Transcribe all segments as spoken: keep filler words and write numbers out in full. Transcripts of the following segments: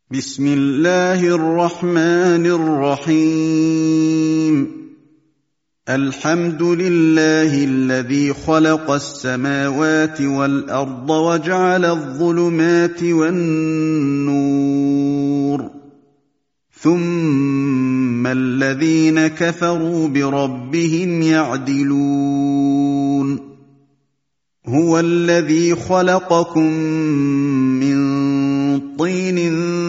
بسم الله الرحمن الرحيم الحمد لله الذي خلق السماوات والأرض وجعل الظلمات والنور ثم الذين كفروا بربهم يعدلون هو الذي خلقكم من طين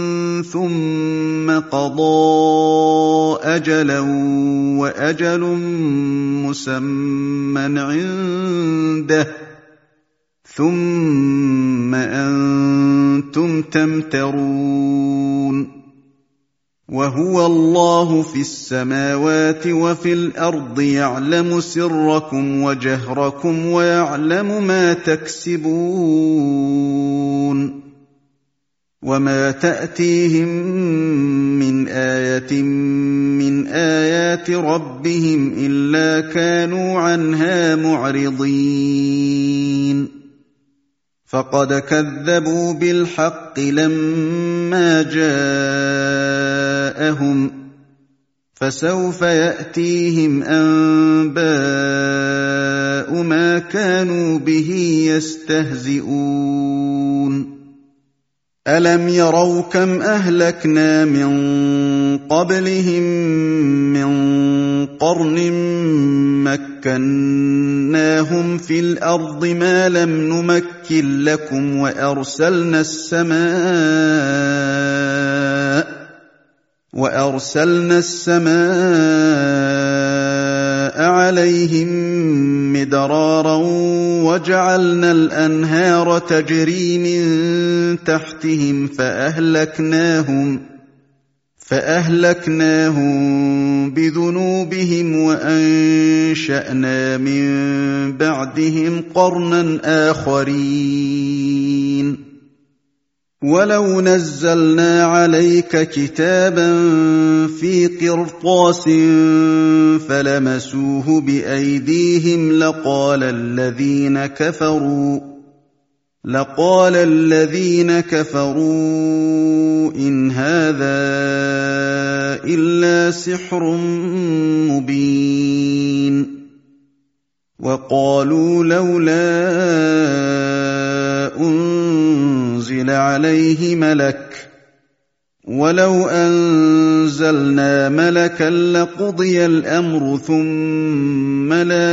ثم قضى أجلا وأجل مسمى عنده ثم أنتم تمترون وهو الله في السماوات وفي الأرض يعلم سركم وجهركم ويعلم ما تكسبون وما تأتيهم من آية من آيات ربهم إلا كانوا عنها معرضين فقد كذبوا بالحق لما جاءهم فسوف يأتيهم أنباء ما كانوا به يستهزئون ألم يروا كم أهلكنا من قبلهم من قرن مكناهم في الأرض ما لم نمكن لكم وأرسلنا السماء وأرسلنا السماء عليهم مدرارا وجعلنا الأنهار تجري من تحتهم فأهلكناهم فأهلكناهم بذنوبهم وأنشأنا من بعدهم قرنا آخرين ولو نزلنا عليك كتابا في قرطاس فلمسوه بأيديهم لقال الذين كفروا لقال الذين كفروا إن هذا إلا سحر مبين وقالوا لولا أنزل عليه ملك ولو أنزلنا ملكا لقضي الأمر ثم لا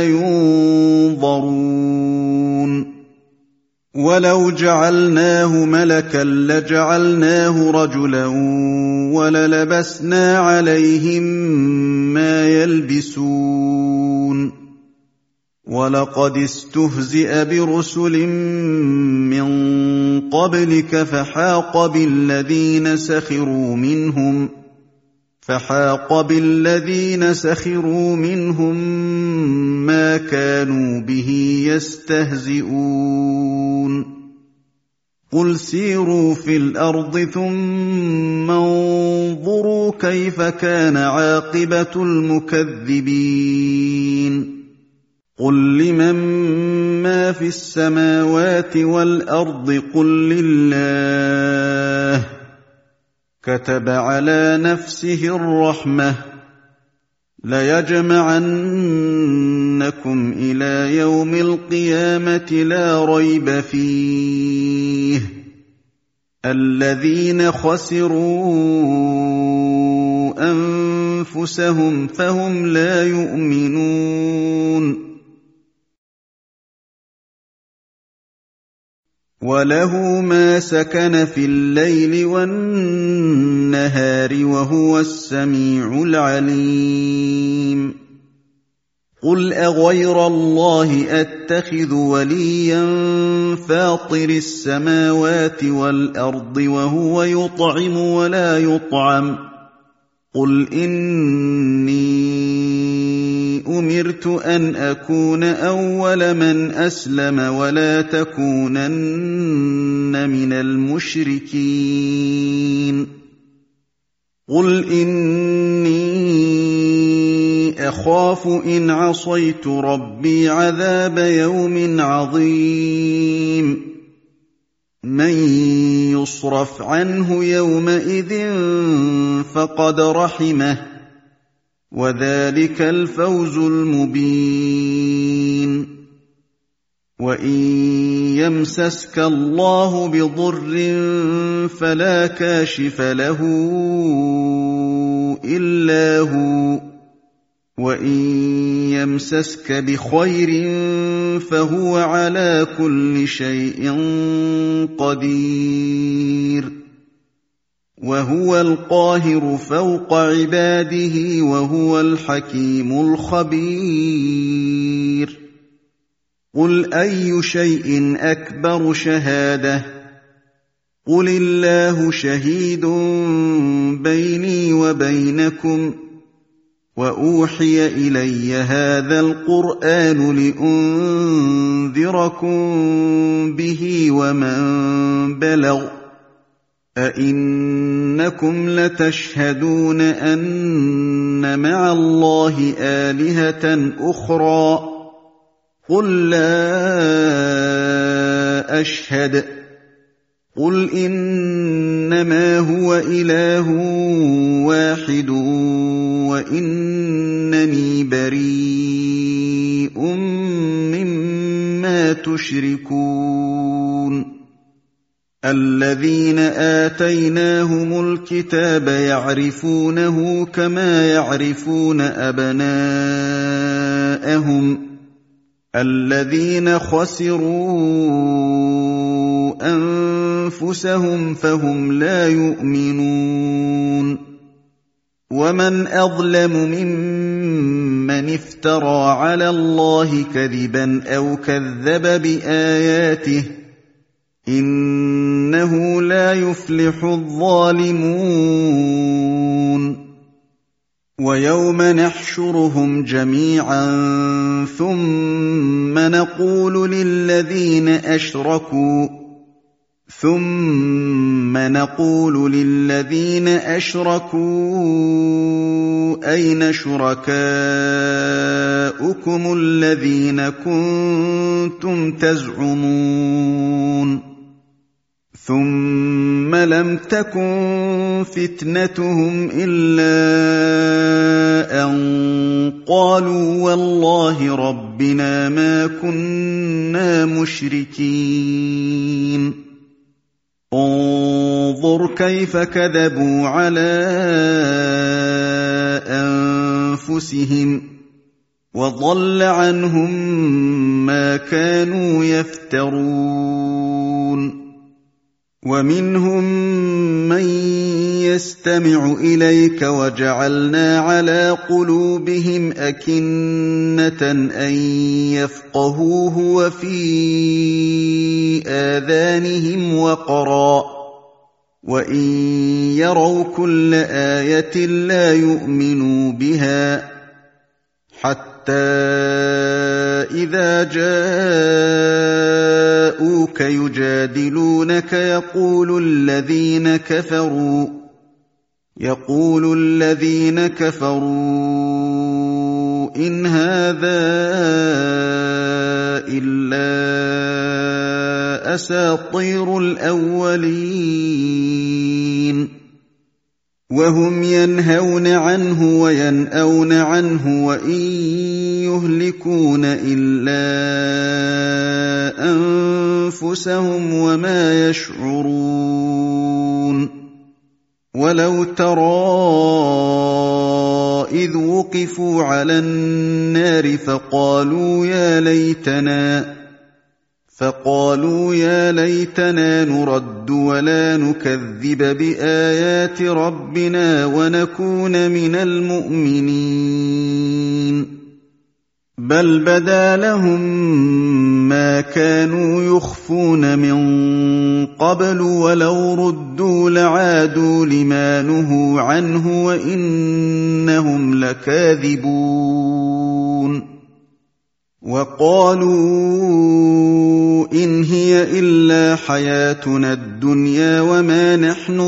ينظرون ولو جعلناه ملكا لجعلناه رجلا وللبسنا عليهم ما يلبسون ولقد استهزئ برسل من قبلك فحاق بالذين سخروا منهم فحاق بالذين سخروا منهم ما كانوا به يستهزئون قل سيروا في الأرض ثم انظروا كيف كان عاقبة المكذبين قل لمن ما في السماوات والأرض قل لله كتب على نفسه الرحمة ليجمعنكم إلى يوم القيامة لا ريب فيه الذين خسروا أنفسهم فهم لا يؤمنون وله ما سكن في الليل والنهار وهو السميع العليم قل أغير الله أتخذ وليا فاطر السماوات والأرض وهو يطعم ولا يطعم قل إني أمرت أن أكون أول من أسلم ولا تكونن من المشركين قل إني أخاف إن عصيت ربي عذاب يوم عظيم من يصرف عنه يومئذ فقد رحمه وذلك الفوز المبين وإن يمسسك الله بضر فلا كاشف له إلا هو وإن يمسسك بخير فهو على كل شيء قدير وهو القاهر فوق عباده وهو الحكيم الخبير قل أي شيء أكبر شهادة قل الله شهيد بيني وبينكم وأوحي إلي هذا القرآن لأنذركم به ومن بلغ أئنكم لتشهدون أن مع الله آلهة أخرى قل لا أشهد قل إنما هو إله واحد وإنني بريء مما تشركون الذين آتيناهم الكتاب يعرفونه كما يعرفون أبناءهم الذين خسروا أنفسهم فهم لا يؤمنون ومن أظلم ممن افترى على الله كذبا أو كذب بآياته إنه لا يفلح الظالمون ويوم نحشرهم جميعا ثم نقول للذين أشركوا ثم نقول للذين أشركوا أين شركاؤكم الذين كنتم تزعمون ثم لم تكن فتنتهم إلا أن قالوا والله ربنا ما كنا مشركين انظر كيف كذبوا على أنفسهم وضل عنهم ما كانوا يفترون ومنهم من يستمع إليك وجعلنا على قلوبهم أكنة أن يفقهوه وفي آذانهم وقرا وإن يروا كل آية لا يؤمنوا بها حتى إذا جاءوك يجادلونك يقول الذين كفروا يقول الذين كفروا إن هذا إلا أساطير الأولين وهم ينهون عنه وينأون عنه وإن يهلكون إلا أنفسهم وما يشعرون ولو ترى إذ وقفوا على النار فقالوا يا ليتنا فقالوا يا ليتنا نرد ولا نكذب بآيات ربنا ونكون من المؤمنين بل بدا لهم ما كانوا يخفون من قبل ولو ردوا لعادوا لما نهوا عنه وإنهم لكاذبون وقالوا إن هي إلا حياتنا الدنيا وما نحن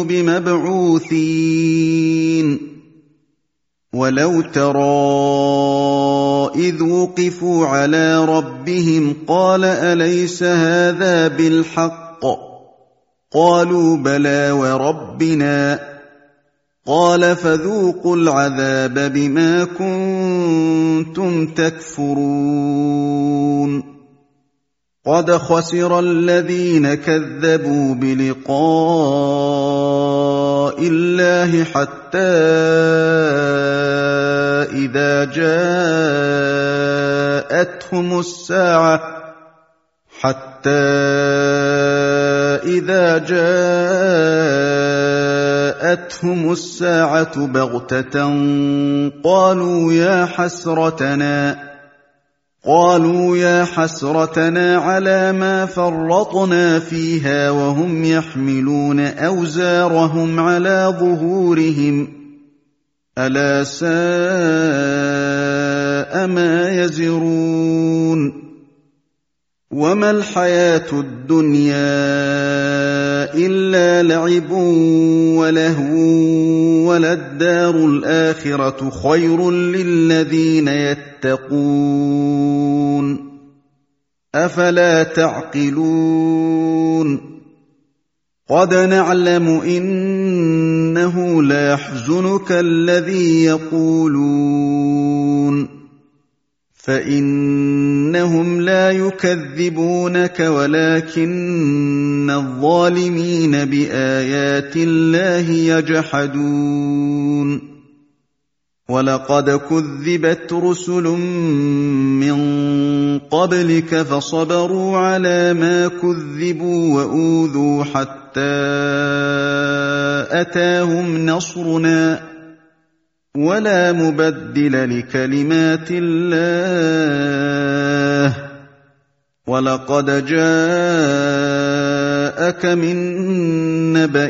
بمبعوثين ولو ترى إذ وقفوا على ربهم قال أليس هذا بالحق قالوا بلى وربنا قال فذوقوا العذاب بما كنتم تكفرون قد خسر الذين كذبوا بلقاء الله حتى إذا جاءتهم الساعة حتى إذا جاءتهم الساعة بغتة قالوا يا حسرتنا قالوا يا حسرتنا على ما فرطنا فيها وهم يحملون أوزارهم على ظهورهم ألا ساء ما يزرون وما الحياة الدنيا إلا لعب ولهو وللدار الآخرة خير للذين يتقون أفلا تعقلون قد نعلم إنه ليحزنك الذي يقولون فإنهم لا يكذبونك ولكن الظالمين بآيات الله يجحدون ولقد كذبت رسل من قبلك فصبروا على ما كذبوا وأوذوا حتى أتاهم نصرنا ولا مبدل لكلمات الله ولقد جاءك من نبأ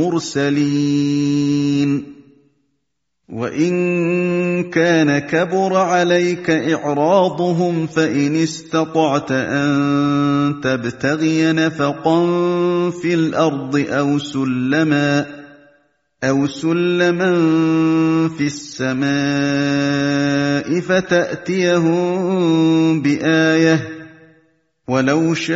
المرسلين وإن كان كبر عليك إعراضهم فإن استطعت أن تبتغي نفقا في الأرض أو سلما أو سلما في السماء فتأتيهم بآية ولو شاء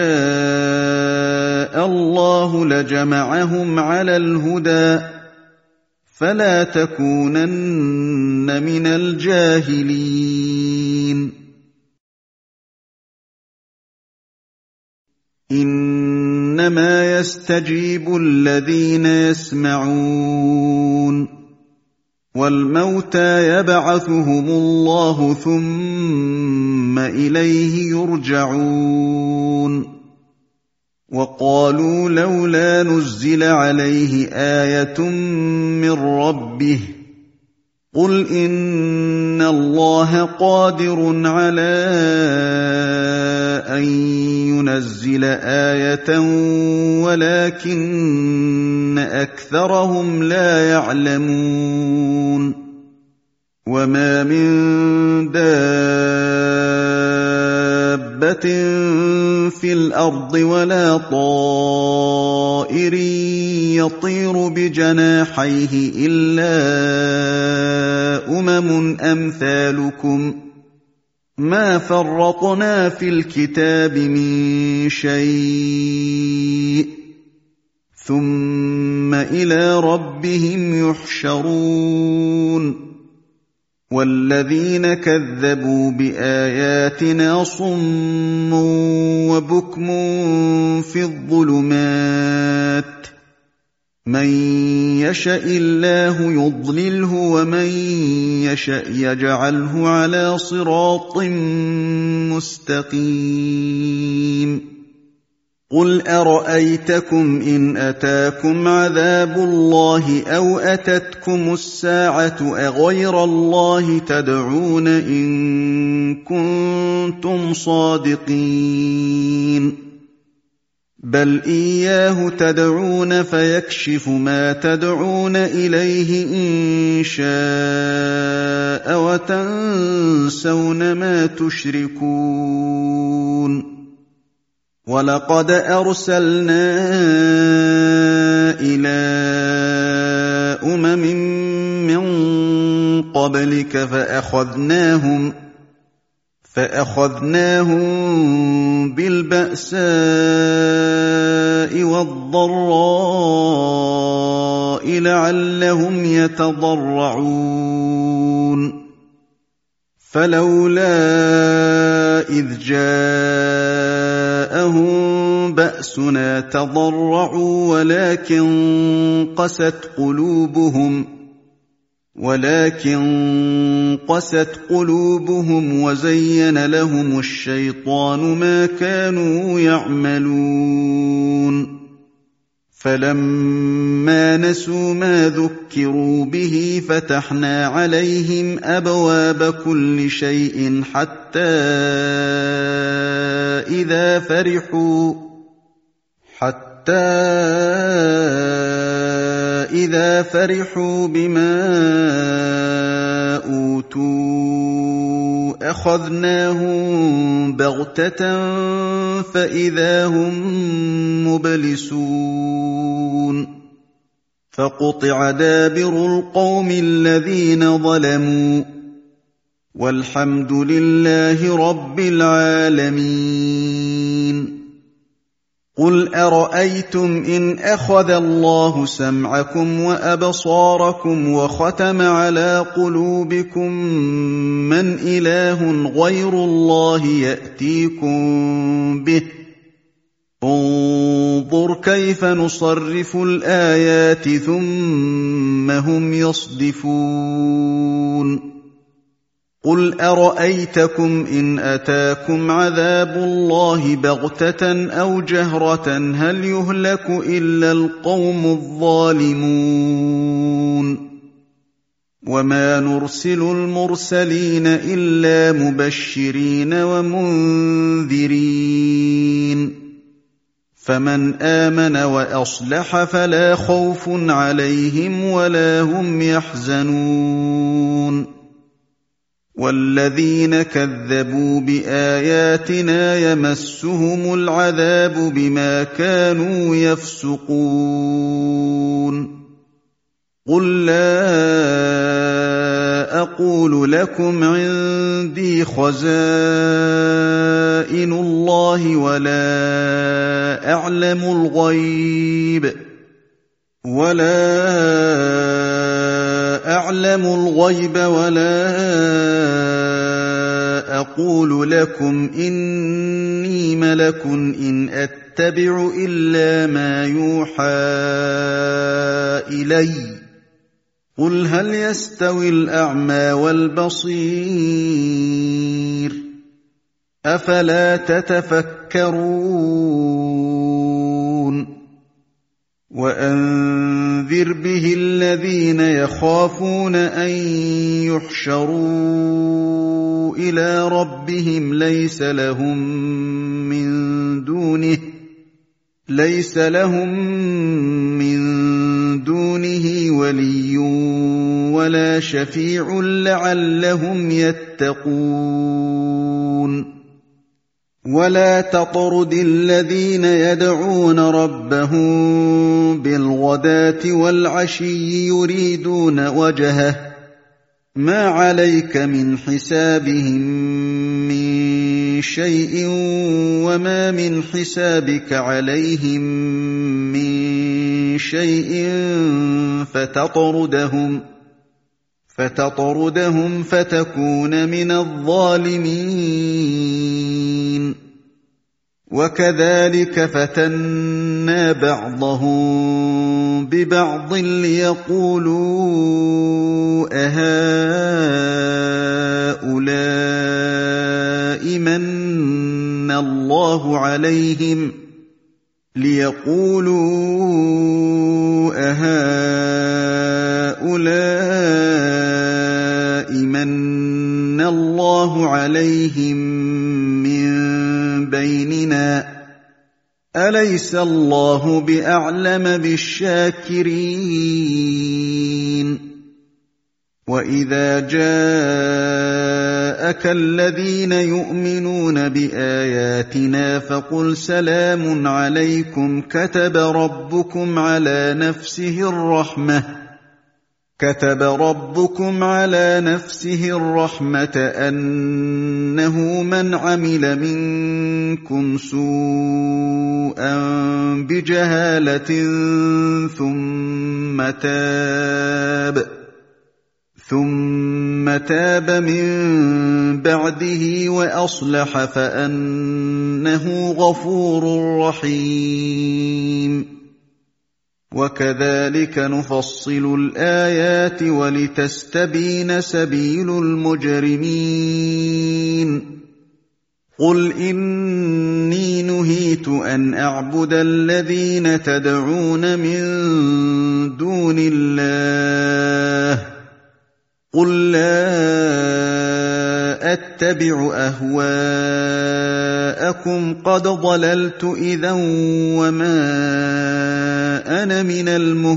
الله لجمعهم على الهدى فلا تكونن من الجاهلين إنما يستجيب الذين يسمعون والموتى يبعثهم الله ثم إليه يرجعون وقالوا لولا نزل عليه آية من ربه قل إن الله قادر على أن ينزل آية ولكن أكثرهم لا يعلمون وما من دابة في الأرض ولا طائر يطير بجناحيه إلا أمم أمثالكم ما فرطنا في الكتاب من شيء ثم إلى ربهم يحشرون والذين كذبوا بآياتنا صم وبكم في الظلمات من يشاء الله يضلله ومن يشاء يجعله على صراط مستقيم قل أرأيتكم إن أتاكم عذاب الله أو أتتكم الساعة أغير الله تدعون إن كنتم صادقين بل إياه تدعون فيكشف ما تدعون إليه إن شاء وتنسون ما تشركون ولقد أرسلنا إلى أمم من قبلك فأخذناهم فأخذناهم بالبأساء البأساء والضراء لعلهم يتضرعون فلولا إذ جاءهم بأسنا تضرعوا ولكن قست قلوبهم ولكن قست قلوبهم وزين لهم الشيطان ما كانوا يعملون فلما نسوا ما ذكروا به فتحنا عليهم أبواب كل شيء حتى إذا فرحوا حتى إذا فرحوا بما أوتوا أخذناهم بغتة فإذا هم مبلسون فقطع دابر القوم الذين ظلموا والحمد لله رب العالمين قل أرأيتم إن أخذ الله سمعكم وأبصاركم وختم على قلوبكم من إله غير الله يأتيكم به انظر كيف نصرف الآيات ثم هم يصدفون قل أرأيتكم إن أتاكم عذاب الله بغتة أو جهرة هل يهلك إلا القوم الظالمون وما نرسل المرسلين إلا مبشرين ومنذرين فمن آمن وأصلح فلا خوف عليهم ولا هم يحزنون والذين كذبوا بآياتنا يمسهم العذاب بما كانوا يفسقون قل لا أقول لكم عندي خزائن الله ولا أعلم الغيب ولا أعلم الغيب ولا أقول لكم إني ملك إن أتبع إلا ما يوحى إلي قل هل يستوي الأعمى والبصير أفلا تتفكرون وأنذر به الذين يخافون أن يحشروا إلى ربهم ليس لهم من دونه ليس لهم من دونه ولي ولا شفيع لعلهم يتقون ولا تطرد الذين يدعون ربهم بالغداة والعشي يريدون وجهه ما عليك من حسابهم من شيء وما من حسابك عليهم من شيء فتطردهم فتطردهم فتكون من الظالمين وكذلك فتنا بعضهم ببعض ليقولوا أهؤلاء من الله عليهم ليقولوا أهؤلاء من الله عليهم من بيننا أليس الله بأعلم بالشاكرين وإذا جاءك الذين يؤمنون بآياتنا فقل سلام عليكم كتب ربكم على نفسه الرحمة كتب ربكم على نفسه الرحمة أنه من عمل منكم سوءا بجهالة ثم تاب ثم تاب من بعده وأصلح فأنه غفور رحيم. وكذلك نفصل الآيات ولتستبين سبيل المجرمين. قل إني نهيت أن أعبد الذين تدعون من دون الله قل لا أتبع أهواءكم قد ضللت إذا وما أنا من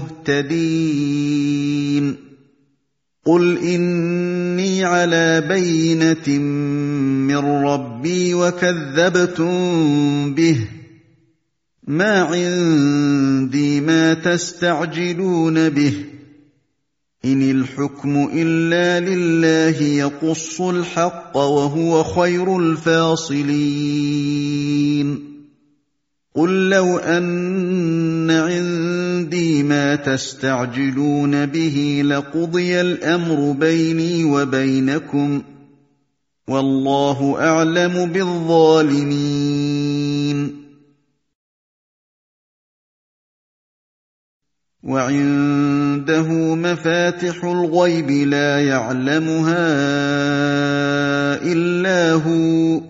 المهتدين. قل إني على بينة من ربي وكذبتم به ما عندي ما تستعجلون به إن الحكم إلا لله يقص الحق وهو خير الفاصلين. قل لو أن عندي ما تستعجلون به لقضي الأمر بيني وبينكم والله أعلم بالظالمين. وعنده مفاتح الغيب لا يعلمها إلا هو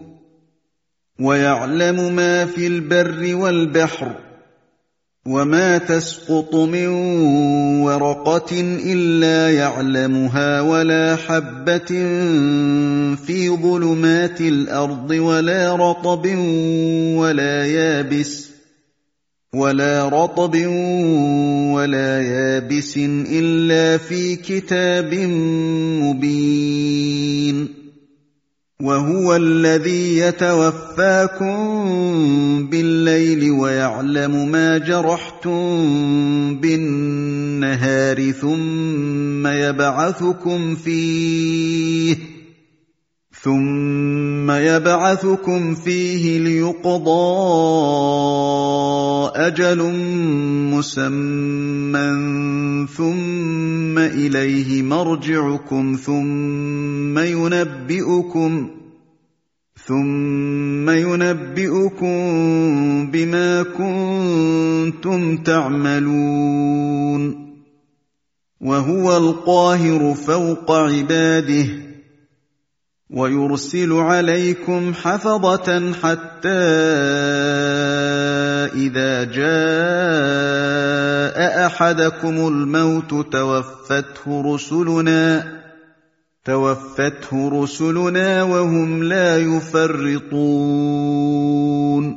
ويعلم ما في البر والبحر وما تسقط من ورقة إلا يعلمها ولا حبة في ظلمات الأرض ولا رطب ولا يابس ولا رطب ولا يابس إلا في كتاب مبين. وهو الذي يتوفاكم بالليل ويعلم ما جرحتم بالنهار ثم يبعثكم فيه ثم يبعثكم فيه ليقضى أجل مسمى ثم إليه مرجعكم ثم ينبئكم ثم ينبئكم بما كنتم تعملون. وهو القاهر فوق عباده ويرسل عليكم حفظة حتى إذا جاء أحدكم الموت توفته رسلنا توفته رسلنا وهم لا يفرطون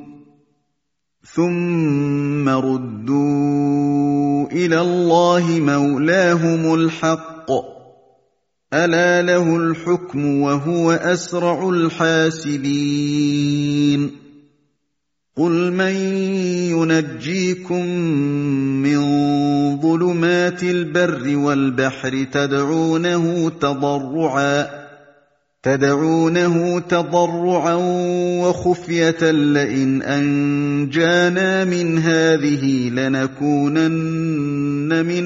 ثم ردوا إلى الله مولاهم الحق ألا له الحكم وهو أسرع الحاسبين. قل من ينجيكم من ظلمات البر والبحر تدعونه تضرعا تدعونه تضرعا وخفية لئن أنجانا من هذه لنكونن من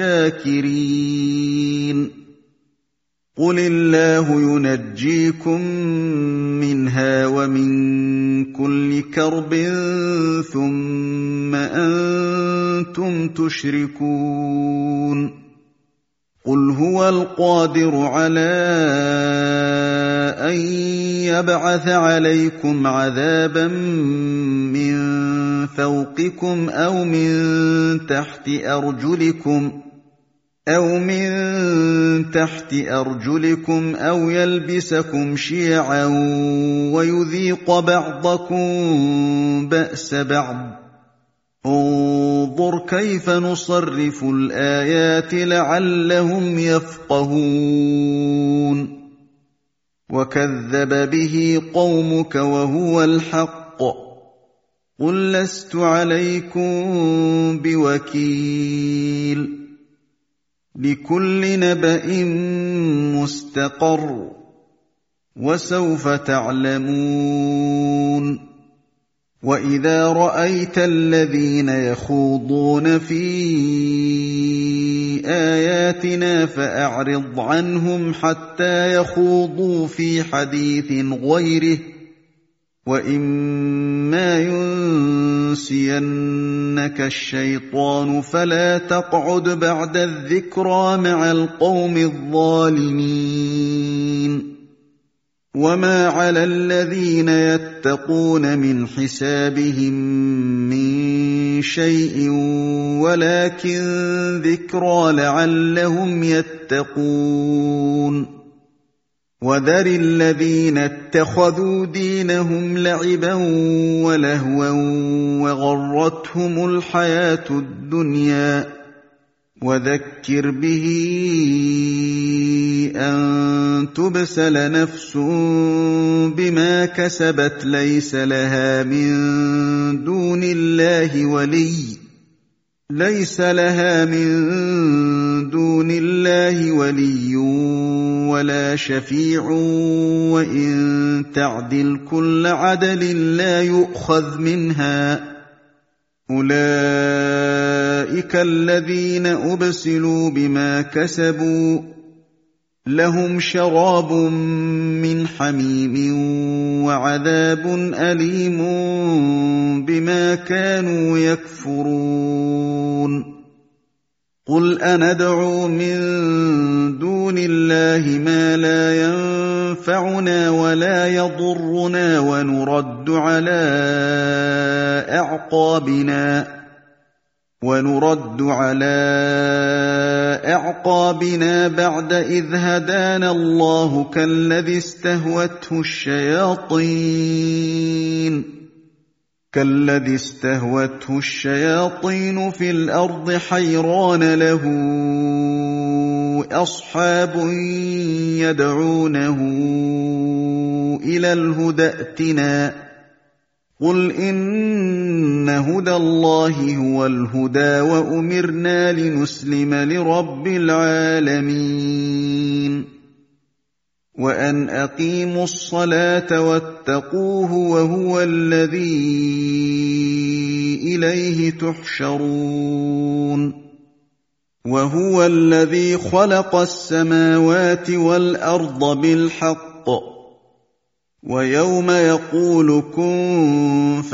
الشاكرين. قل الله ينجيكم منها ومن كل كرب ثم أنتم تشركون. قل هو القادر على أن يبعث عليكم عذابا من فوقكم أو من تحت أرجلكم أو من تحت أرجلكم أو يلبسكم شيعا ويذيق بعضكم بأس بعض انظر كيف نصرف الآيات لعلهم يفقهون. وكذب به قومك وهو الحق قل لست عليكم بوكيل. لِكُلِّ نَبَإٍ مُّسْتَقَرٌّ وَسَوْفَ تَعْلَمُونَ وَإِذَا رَأَيْتَ الَّذِينَ يَخُوضُونَ فِي آيَاتِنَا فَأَعْرِضْ عَنْهُمْ حَتَّىٰ يَخُوضُوا فِي حَدِيثٍ غَيْرِهِ ۚ وَإِمَّا يُنسِيَنَّكَ الشَّيْطَانُ فَلَا تَقْعُدْ بَعْدَ الذِّكْرَىٰ مَعَ الْقَوْمِ الظَّالِمِينَ وَمَا عَلَى الَّذِينَ يَتَّقُونَ مِنْ حِسَابِهِم مِّن شَيْءٍ وَلَٰكِن ذِكْرَىٰ لَعَلَّهُمْ يَتَّقُونَ وَذَرِ الَّذِينَ اتَّخَذُوا دِينَهُمْ لَعِبًا وَلَهْوًا وَغَرَّتْهُمُ الْحَيَاةُ الدُّنْيَا ۚ وَذَكِّرْ بِهِ أَن تُبْسَلَ نَفْسٌ بِمَا كَسَبَتْ لَيْسَ لَهَا مِن دُونِ اللَّهِ وَلِيٌّ لَيْسَ لَهَا مِن دُونِ اللَّهِ وَلِيٌّ وَلَا شَفِيعٌ وَإِن تَعْدِلْ كُلَّ عَدْلٍ لَّا يُؤْخَذْ مِنْهَا ۗ أُولَٰئِكَ الَّذِينَ أُبْسِلُوا بِمَا كَسَبُوا ۖ لَهُمْ شَرَابٌ مِّنْ حَمِيمٍ وَعَذَابٌ أَلِيمٌ بِمَا كَانُوا يَكْفُرُونَ قُلْ أَنَدْعُو مِن دُونِ اللَّهِ مَا لَا يَنفَعُنَا وَلَا يَضُرُّنَا وَنُرَدُّ عَلَىٰ أَعْقَابِنَا وَنُرَدُّ عَلَىٰ أَعْقَابِنَا بَعْدَ إِذْ هَدَانَا اللَّهُ كَالَّذِي اسْتَهْوَتْهُ الشَّيَاطِينُ كالذي استهوته الشياطين في الأرض حيران له أصحاب يدعونه إلى الهدى ائتنا قل إن هدى الله هو الهدى وأمرنا لنسلم لرب العالمين وأن أقيموا الصلاة واتقوه وهو الذي إليه تحشرون وهو الذي خلق السماوات والأرض بالحق ويوم يقول كن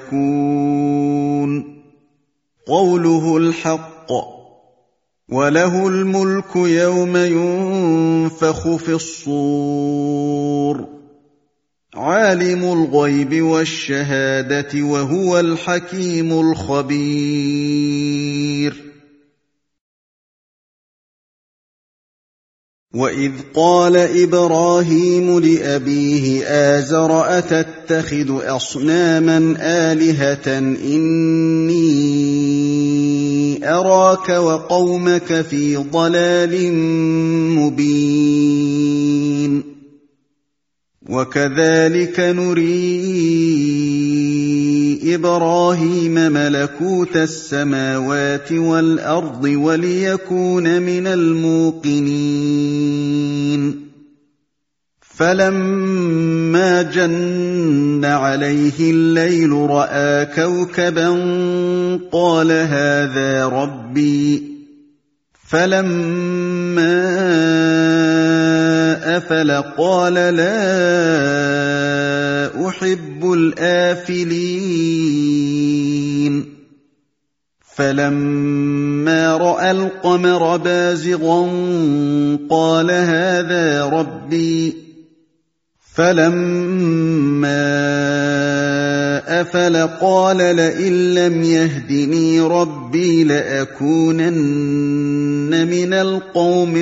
فيكون قوله الحق وله الملك يوم ينفخ في الصور عالم الغيب والشهادة وهو الحكيم الخبير وإذ قال إبراهيم لأبيه آزر أتتخذ أصناما آلهة إني أراك وقومك في ضلال مبين وكذلك نري إبراهيم ملكوت السماوات والأرض وليكون من الموقنين فلما جن عليه الليل رأى كوكبا قال هذا ربي فلما أفل قال لا أحب الآفلين فلما رأى القمر بازغا قال هذا ربي فلما أفل قال لئن لم يهدني ربي لأكونن من القوم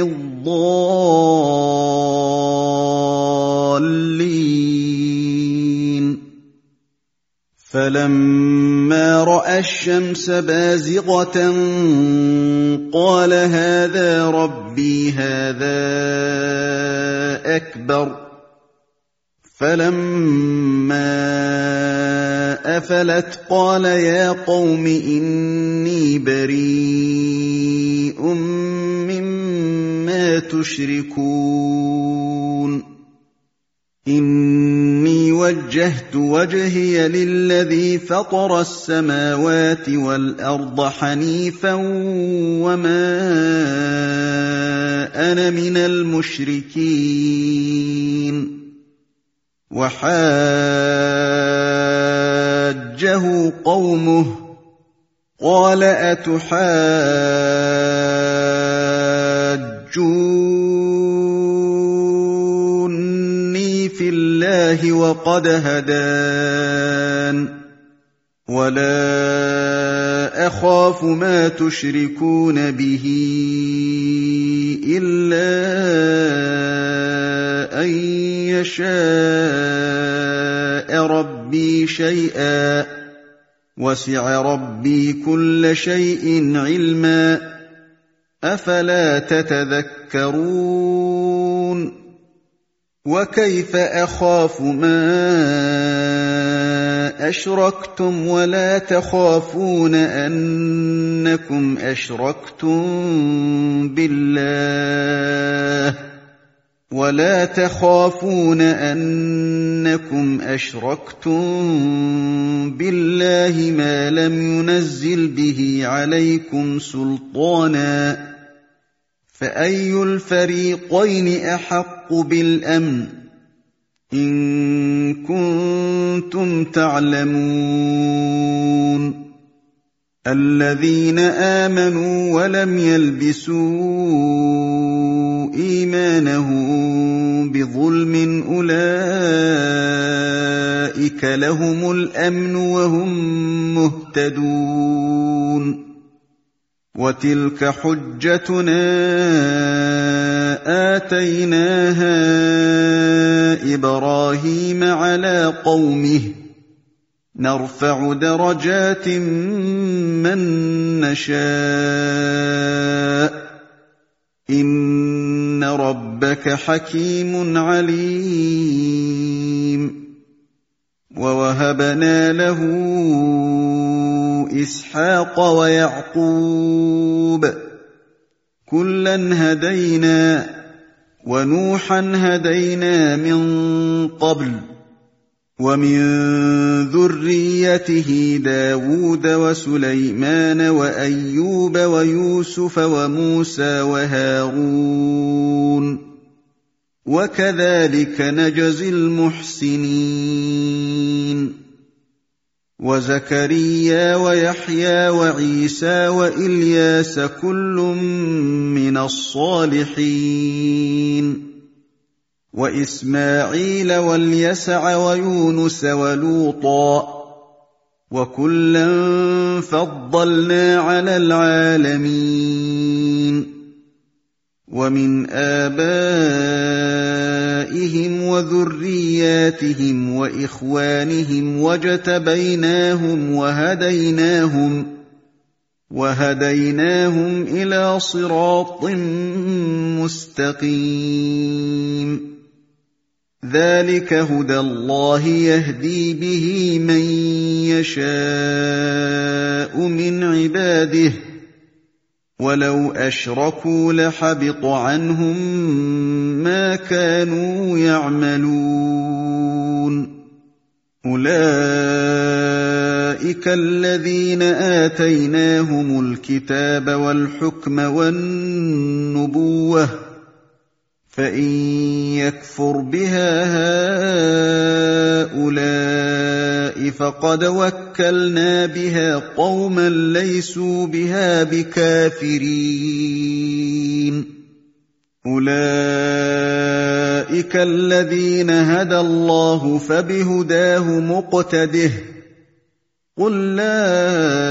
الضالين فلما رأى الشمس بازغة قال هذا ربي هذا أكبر فلما أفلت قال يا قوم إني بريء مما ما تشركون إني وجهت وجهي للذي فطر السماوات والأرض حنيفا وما أنا من المشركين وحاجه قومه قال أتحاجوني في الله وقد هدان ولا أخاف ما تشركون به إلا أن يشاء ربي شيئا وسع ربي كل شيء علما أفلا تتذكرون وكيف أخاف ما أشركتم ولا تخافون أنكم أشركتم بالله ولا تخافون أنكم أشركتم بالله ما لم ينزل به عليكم سلطانا فأي الفريقين أحق بالأمن إن كنتم تعلمون الذين آمنوا ولم يلبسوا إيمانهم بظلم أولئك لهم الأمن وهم مهتدون وتلك حجتنا آتيناها إبراهيم على قومه نرفع درجات من نشاء إن ربك حكيم عليم ووهبنا له إسحاق ويعقوب كلا هدينا ونوحا هدينا من قبل ومن ذريته داود وسليمان وأيوب ويوسف وموسى وهارون وكذلك نجزي المحسنين وزكريا ويحيى وعيسى وإلياس كل من الصالحين وإسماعيل واليسع ويونس ولوطا وكلا فضلنا على العالمين ومن آبائهم وذرياتهم وإخوانهم واجتبيناهم وهديناهم وهديناهم إلى صراط مستقيم ذلك هدى الله يهدي به من يشاء من عباده ولو أشركوا لحبط عنهم ما كانوا يعملون أولئك الذين آتيناهم الكتاب والحكم والنبوة فإن يكفر بها هؤلاء فقد وكلنا بها قوما ليسوا بها بكافرين أولئك الذين هدى الله فبهداه مقتده قل لا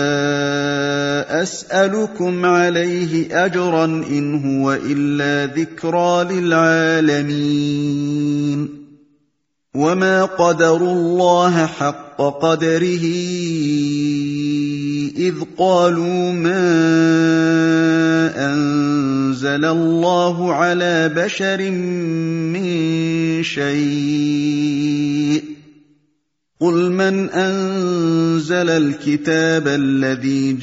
أسألكم عليه أجرا إن هو إلا ذكرى للعالمين وما قدروا الله حق قدره إذ قالوا ما أنزل الله على بشر من شيء قُلْ مَنْ أَنزَلَ الْكِتَابَ الَّذِي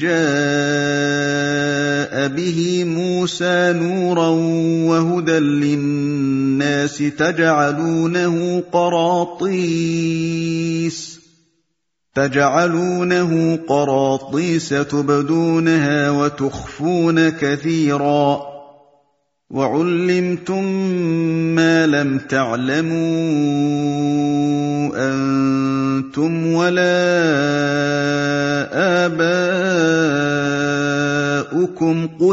جَاءَ بِهِ مُوسَىٰ نُورًا وَهُدًى لِّلنَّاسِ تَجْعَلُونَهُ قَرَاطِيسَ تَجْعَلُونَهُ قَرَاطِيسَ تُبْدُونَهَا وَتُخْفُونَ كَثِيرًا وَعُلِّمْتُم مَّا لَمْ تَعْلَمُوا أَنتُمْ وَلَا آبَاؤُكُمْ قُلِ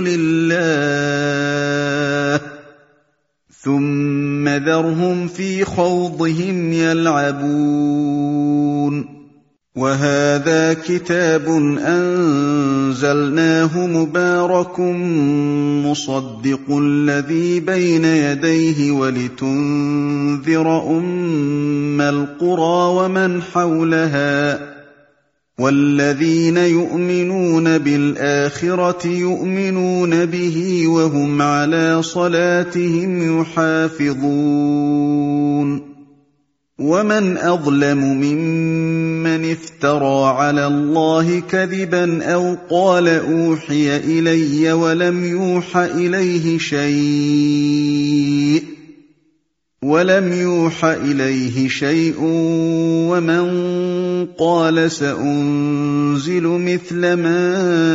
اللَّهُ ثُمَّ ذَرْهُمْ فِي خَوْضِهِمْ يَلْعَبُونَ وَهَٰذَا كِتَابٌ أَنزَلْنَاهُ مُبَارَكٌ مُّصَدِّقُ الَّذِي بَيْنَ يَدَيْهِ وَلِتُنذِرَ أُمَّ الْقُرَىٰ وَمَنْ حَوْلَهَا ۚ وَالَّذِينَ يُؤْمِنُونَ بِالْآخِرَةِ يُؤْمِنُونَ بِهِ وَهُمْ عَلَىٰ صَلَاتِهِمْ يُحَافِظُونَ وَمَنْ أَظْلَمُ مِمَّنِ افْتَرَىٰ عَلَى اللَّهِ كَذِبًا أَوْ قَالَ أُوحِيَ إِلَيَّ وَلَمْ يُوحَ إِلَيْهِ شَيْءٌ وَلَمْ يُوحَ إِلَيْهِ شَيْءٌ وَمَنْ قَالَ سَأُنزِلُ مِثْلَ مَا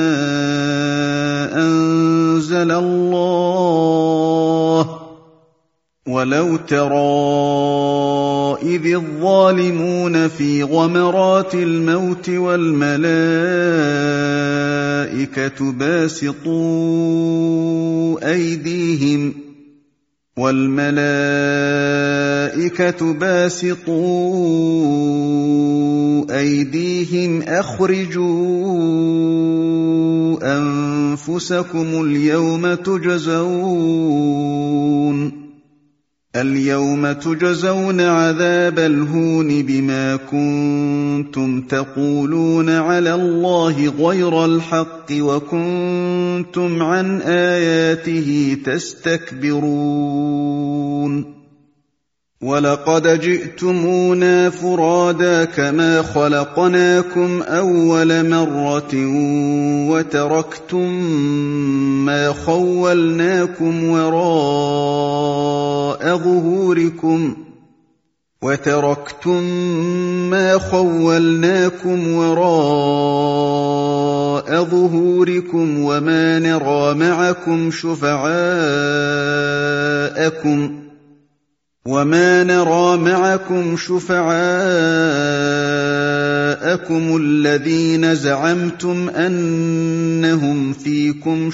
أَنزَلَ اللَّهُ ۗ وَلَوْ تَرَىٰ إِذِ الظَّالِمُونَ فِي غَمَرَاتِ الْمَوْتِ وَالْمَلَائِكَةُ بَاسِطُو أَيْدِيهِمْ وَالْمَلَائِكَةُ بَاسِطُو أَيْدِيهِمْ أَخْرِجُوا أَنفُسَكُمُ الْيَوْمَ تُجْزَوْنَ الْيَوْمَ تُجْزَوْنَ عَذَابَ الْهُونِ بِمَا كُنتُمْ تَقُولُونَ عَلَى اللَّهِ غَيْرَ الْحَقِّ وَكُنتُمْ عَنْ آيَاتِهِ تَسْتَكْبِرُونَ وَلَقَدْ جِئْتُمُونَا فُرَادَىٰ كَمَا خَلَقْنَاكُمْ أَوَّلَ مَرَّةٍ وَتَرَكْتُم مَّا خَوَّلْنَاكُمْ وَرَاءَ ظُهُورِكُمْ وَتَرَكْتُم مَّا خَوَّلْنَاكُمْ وَرَاءَ ظُهُورِكُمْ وَمَا نَرَىٰ مَعَكُمْ شُفَعَاءَكُمْ وَمَا نَرَىٰ مَعَكُمْ شُفَعَاءَكُمُ الَّذِينَ زَعَمْتُمْ أَنَّهُمْ فِيكُمْ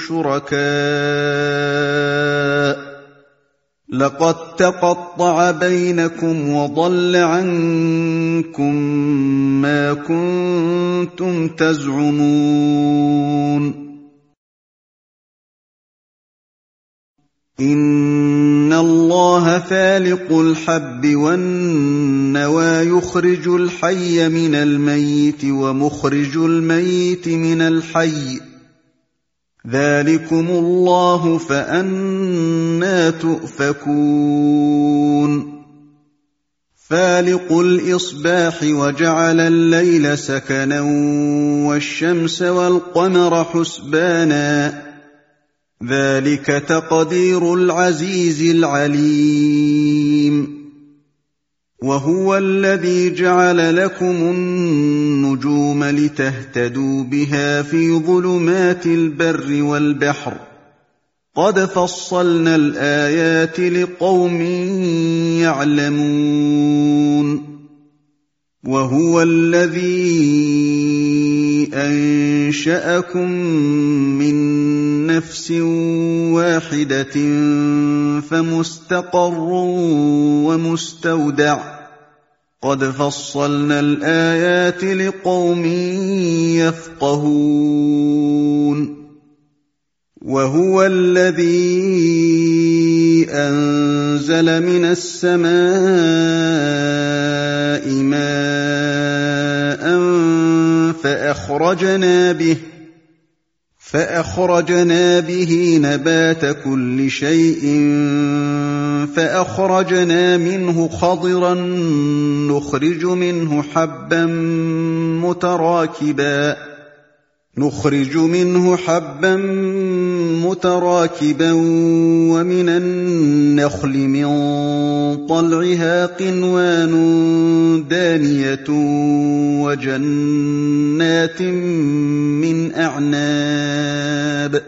شُرَكَاءُ ۚ لَقَد تَّقَطَّعَ بَيْنَكُمْ وَضَلَّ عَنكُم مَّا كُنتُمْ تَزْعُمُونَ إِنَّ اللَّهَ فَالِقُ الْحَبِّ وَالنَّوَىٰ يُخْرِجُ الْحَيَّ مِنَ الْمَيِّتِ وَمُخْرِجُ الْمَيِّتِ مِنَ الْحَيِّ ۚ ذَٰلِكُمُ اللَّهُ فَأَنَّىٰ تُؤْفَكُونَ فَالِقُ الْإِصْبَاحِ وَجَعَلَ اللَّيْلَ سَكَنًا وَالشَّمْسَ وَالْقَمَرَ حُسْبَانًا ۚ ذَٰلِكَ تَقْدِيرُ الْعَزِيزِ الْعَلِيمِ وَهُوَ الَّذِي جَعَلَ لَكُمُ النُّجُومَ لِتَهْتَدُوا بِهَا فِي ظُلُمَاتِ الْبَرِّ وَالْبَحْرِ ۗ قَدْ فَصَّلْنَا الْآيَاتِ لِقَوْمٍ يَعْلَمُونَ وَهُوَ الَّذِي أَنشَأَكُم مِّن نَّفْسٍ وَاحِدَةٍ فَمُسْتَقَرٌّ وَمُسْتَوْدَعٌ ۗ قَدْ فَصَّلْنَا الْآيَاتِ لِقَوْمٍ يَفْقَهُونَ وَهُوَ الَّذِي أَنزَلَ مِنَ السَّمَاءِ مَاءً فَأَخْرَجْنَا بِهِ فأخرجنا به نبات كل شيء فأخرجنا منه خضرا نخرج منه حبا متراكبا نخرج منه حبا متراكبا ومن النخل من طلعها قنوان دانية وجنات من أعناب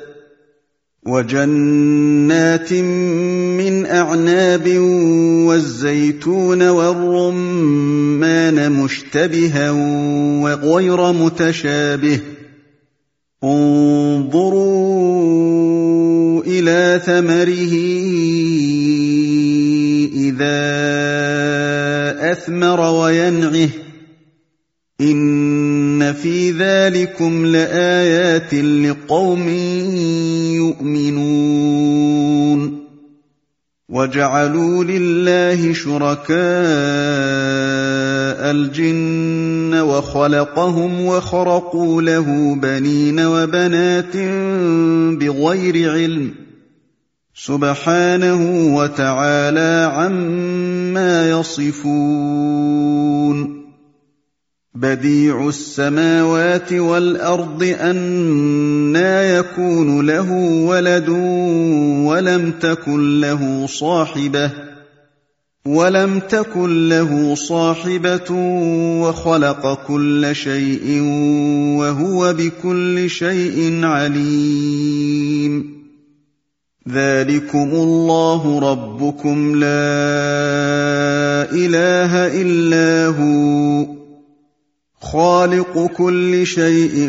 وجنات من أعناب والزيتون والرمان مشتبها وغير متشابه انظروا إلى ثمره إذا أثمر وينعه إن في ذلكم لآيات لقوم يؤمنون وجعلوا لله شركاء الجن وخلقهم وخرقوا له بنين وبنات بغير علم سبحانه وتعالى عما يصفون بديع السماوات والأرض أنى يكون له ولد ولم تكن له صاحبة ولم تكن له صاحبة وخلق كل شيء وهو بكل شيء عليم ذلكم الله ربكم لا إله إلا هو خالق كل شيء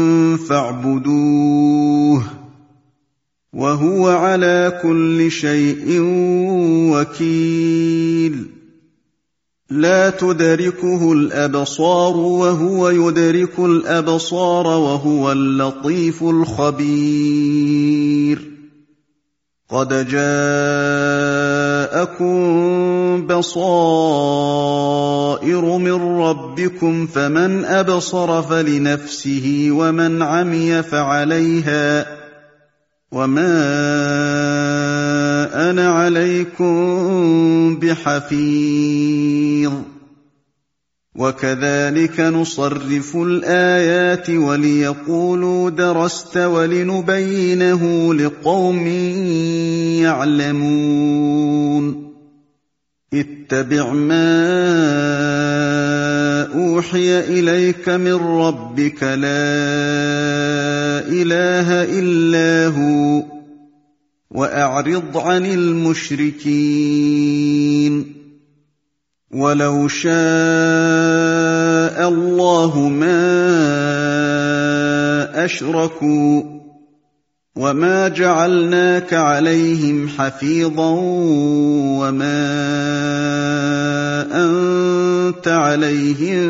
فاعبدوه وهو على كل شيء وكيل لا تدركه الأبصار وهو يدرك الأبصار وهو اللطيف الخبير قد جاءكم بصائر من ربكم فمن أبصر فلنفسه ومن عمي فعليها وما أنا عليكم بحفيظ وكذلك نصرف الآيات وليقولوا درست ولنبينه لقوم يعلمون اتبع ما أوحي إليك من ربك لا إله إلا هو وأعرض عن المشركين ولو شاء الله ما أشركوا وما جعلناك عليهم حفيظا وما أنت عليهم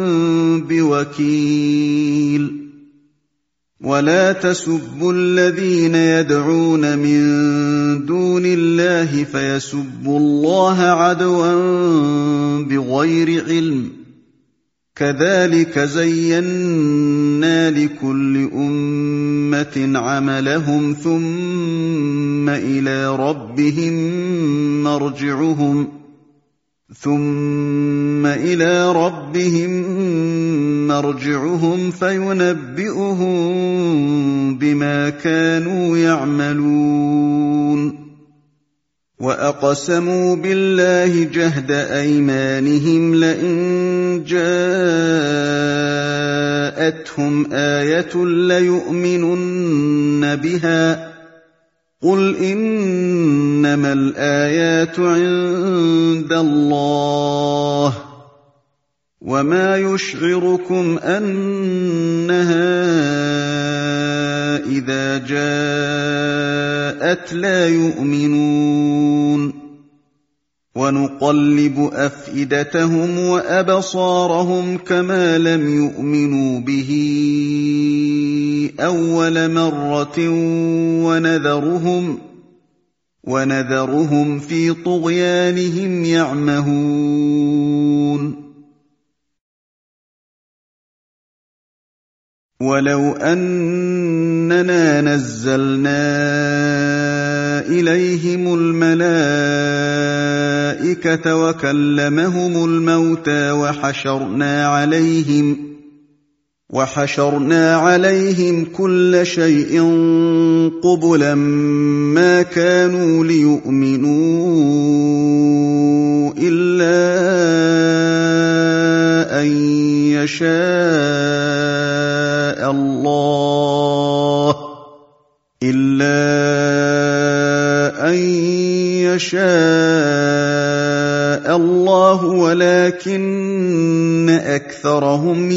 بوكيل ولا تسبوا الذين يدعون من دون الله فيسبوا الله عدوا بغير علم كذلك زينا لكل أمة عملهم ثم إلى ربهم مرجعهم ثم إلى ربهم مرجعهم فينبئهم بما كانوا يعملون وأقسموا بالله جهد أيمانهم لئن جاءتهم آية ليؤمنن بها قل إنما الآيات عند الله وما يشعركم أنها إذا جاءت لا يؤمنون ونقلب أفئدتهم وأبصارهم كما لم يؤمنوا به أول مرة ونذرهم ونذرهم في طغيانهم يعمهون وَلَوْ أَنَّنَا نَزَّلْنَا إِلَيْهِمُ الْمَلَائِكَةَ وَكَلَّمَهُمُ الْمَوْتَىٰ وَحَشَرْنَا عَلَيْهِمْ وَحَشَرْنَا عَلَيْهِمْ كُلَّ شَيْءٍ قُبُلًا مَّا كَانُوا لِيُؤْمِنُوا إِلَّا أَن يَشَاءَ اللَّهُ إِلَّا أَن يَشَاءَ اللَّهُ وَلَٰكِنَّ أَكْثَرَهُمْ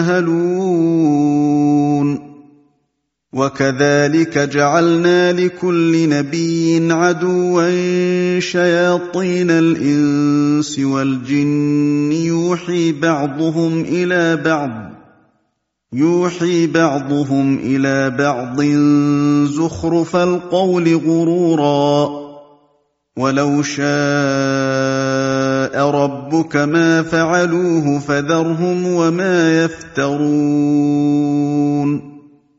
يَجْهَلُونَ وَكَذَٰلِكَ جَعَلْنَا لِكُلِّ نَبِيٍّ عَدُوًّا شَيَاطِينَ الْإِنسِ وَالْجِنِّ يُوحِي بَعْضُهُمْ إِلَىٰ بَعْضٍ يُوحِي بَعْضُهُمْ إِلَىٰ بَعْضٍ زُخْرُفَ الْقَوْلِ غُرُورًا وَلَوْ شَاءَ رَبُّكَ مَا فَعَلُوهُ فَذَرْهُمْ وَمَا يَفْتَرُونَ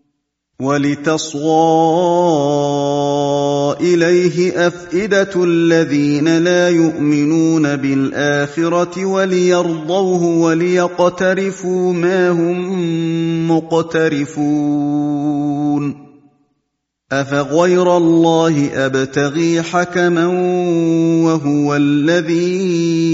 وَلِتَصْغَىٰ إِلَيْهِ أَفْئِدَةُ الَّذِينَ لَا يُؤْمِنُونَ بِالْآخِرَةِ وَلِيَرْضَوْهُ وَلِيَقْتَرِفُوا مَا هُم مُّقْتَرِفُونَ أَفَغَيْرَ اللَّهِ أَبْتَغِي حَكَمًا وَهُوَ الَّذِي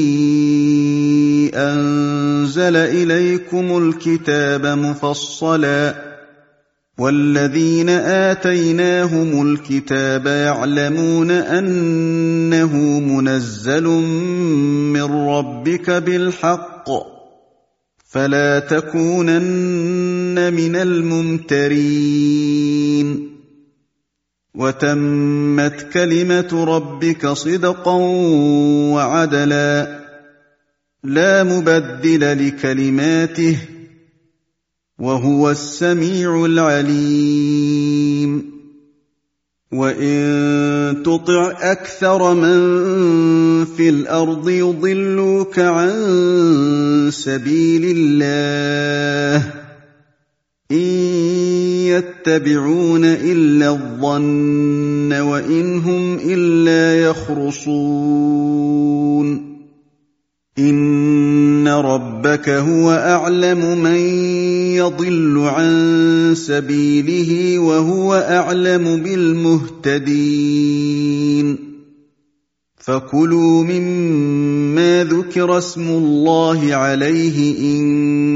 أَنزَلَ إِلَيْكُمُ الْكِتَابَ مُفَصَّلًا وَالَّذِينَ آتَيْنَاهُمُ الْكِتَابَ يَعْلَمُونَ أَنَّهُ مُنَزَّلٌ مِّن رَّبِّكَ بِالْحَقِّ فَلَا تَكُونَنَّ مِنَ الْمُمْتَرِينَ وَتَمَّتْ كَلِمَةُ رَبِّكَ صِدْقًا وَعَدْلًا لَّا مُبَدِّلَ لِكَلِمَاتِهِ وَهُوَ السَّمِيعُ الْعَلِيمُ وَإِن تُطِعْ أَكْثَرَ مَن فِي الْأَرْضِ يُضِلُّوكَ عَن سَبِيلِ اللَّهِ إِن يَتَّبِعُونَ إِلَّا الظَّنَّ وَإِنْ هُمْ إِلَّا يَخْرُصُونَ إِنَّ رَبَّكَ هُوَ أَعْلَمُ مَن يَضِلُّ عَن سَبِيلِهِ وَهُوَ أَعْلَمُ بِالْمُهْتَدِينَ فَكُلُوا مِمَّا ذُكِرَ اسْمُ اللَّهِ عَلَيْهِ إِن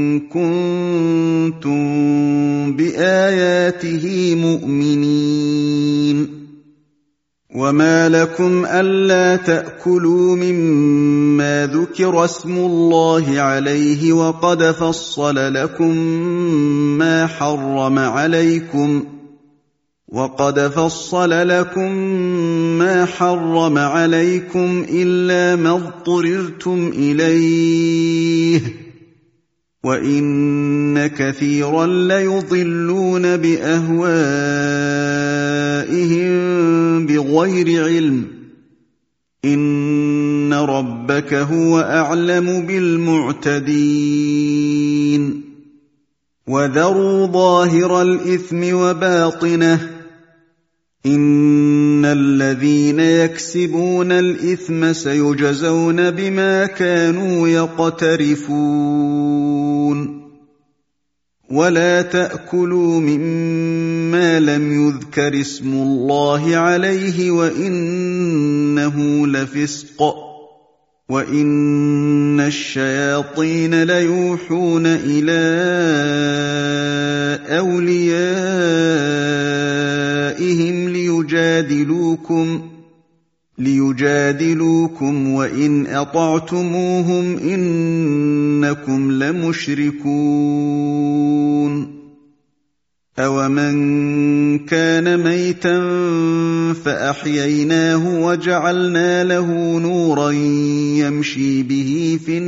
كُنتُم بِآيَاتِهِ مُؤْمِنِينَ وَمَا لَكُمْ أَلَّا تَأْكُلُوا مِمَّا ذُكِرَ اسْمُ اللَّهِ عَلَيْهِ وَقَدْ فَصَّلَ لَكُم مَّا حَرَّمَ عَلَيْكُمْ وَقَدْ فَصَّلَ لَكُم مَّا حَرَّمَ عَلَيْكُمْ إِلَّا مَا اضْطُرِرْتُمْ إِلَيْهِ وَإِنَّ كَثِيرًا لَّيُضِلُّونَ بِأَهْوَائِهِم بِغَيْرِ عِلْمٍ إِنَّ رَبَّكَ هُوَ أَعْلَمُ بِالْمُعْتَدِينَ وَذَرُوا ظَاهِرَ الْإِثْمِ وَبَاطِنَهُ إِنَّ الَّذِينَ يَكْسِبُونَ الْإِثْمَ سَيُجْزَوْنَ بِمَا كَانُوا يَقْتَرِفُونَ وَلَا تَأْكُلُوا مِمَّا لَمْ يُذْكَرِ اسْمُ اللَّهِ عَلَيْهِ وَإِنَّهُ لَفِسْقٌ وَإِنَّ الشَّيَاطِينَ لَيُوحُونَ إِلَىٰ أَوْلِيَائِهِمْ لِيُجَادِلُوكُمْ لِيُجَادِلُوكُمْ وَإِنْ أَطَعْتُمُوهُمْ إِنَّكُمْ لَمُشْرِكُونَ أَوَمَن كَانَ مَيْتًا فَأَحْيَيْنَاهُ وَجَعَلْنَا لَهُ نُورًا يَمْشِي بِهِ فِي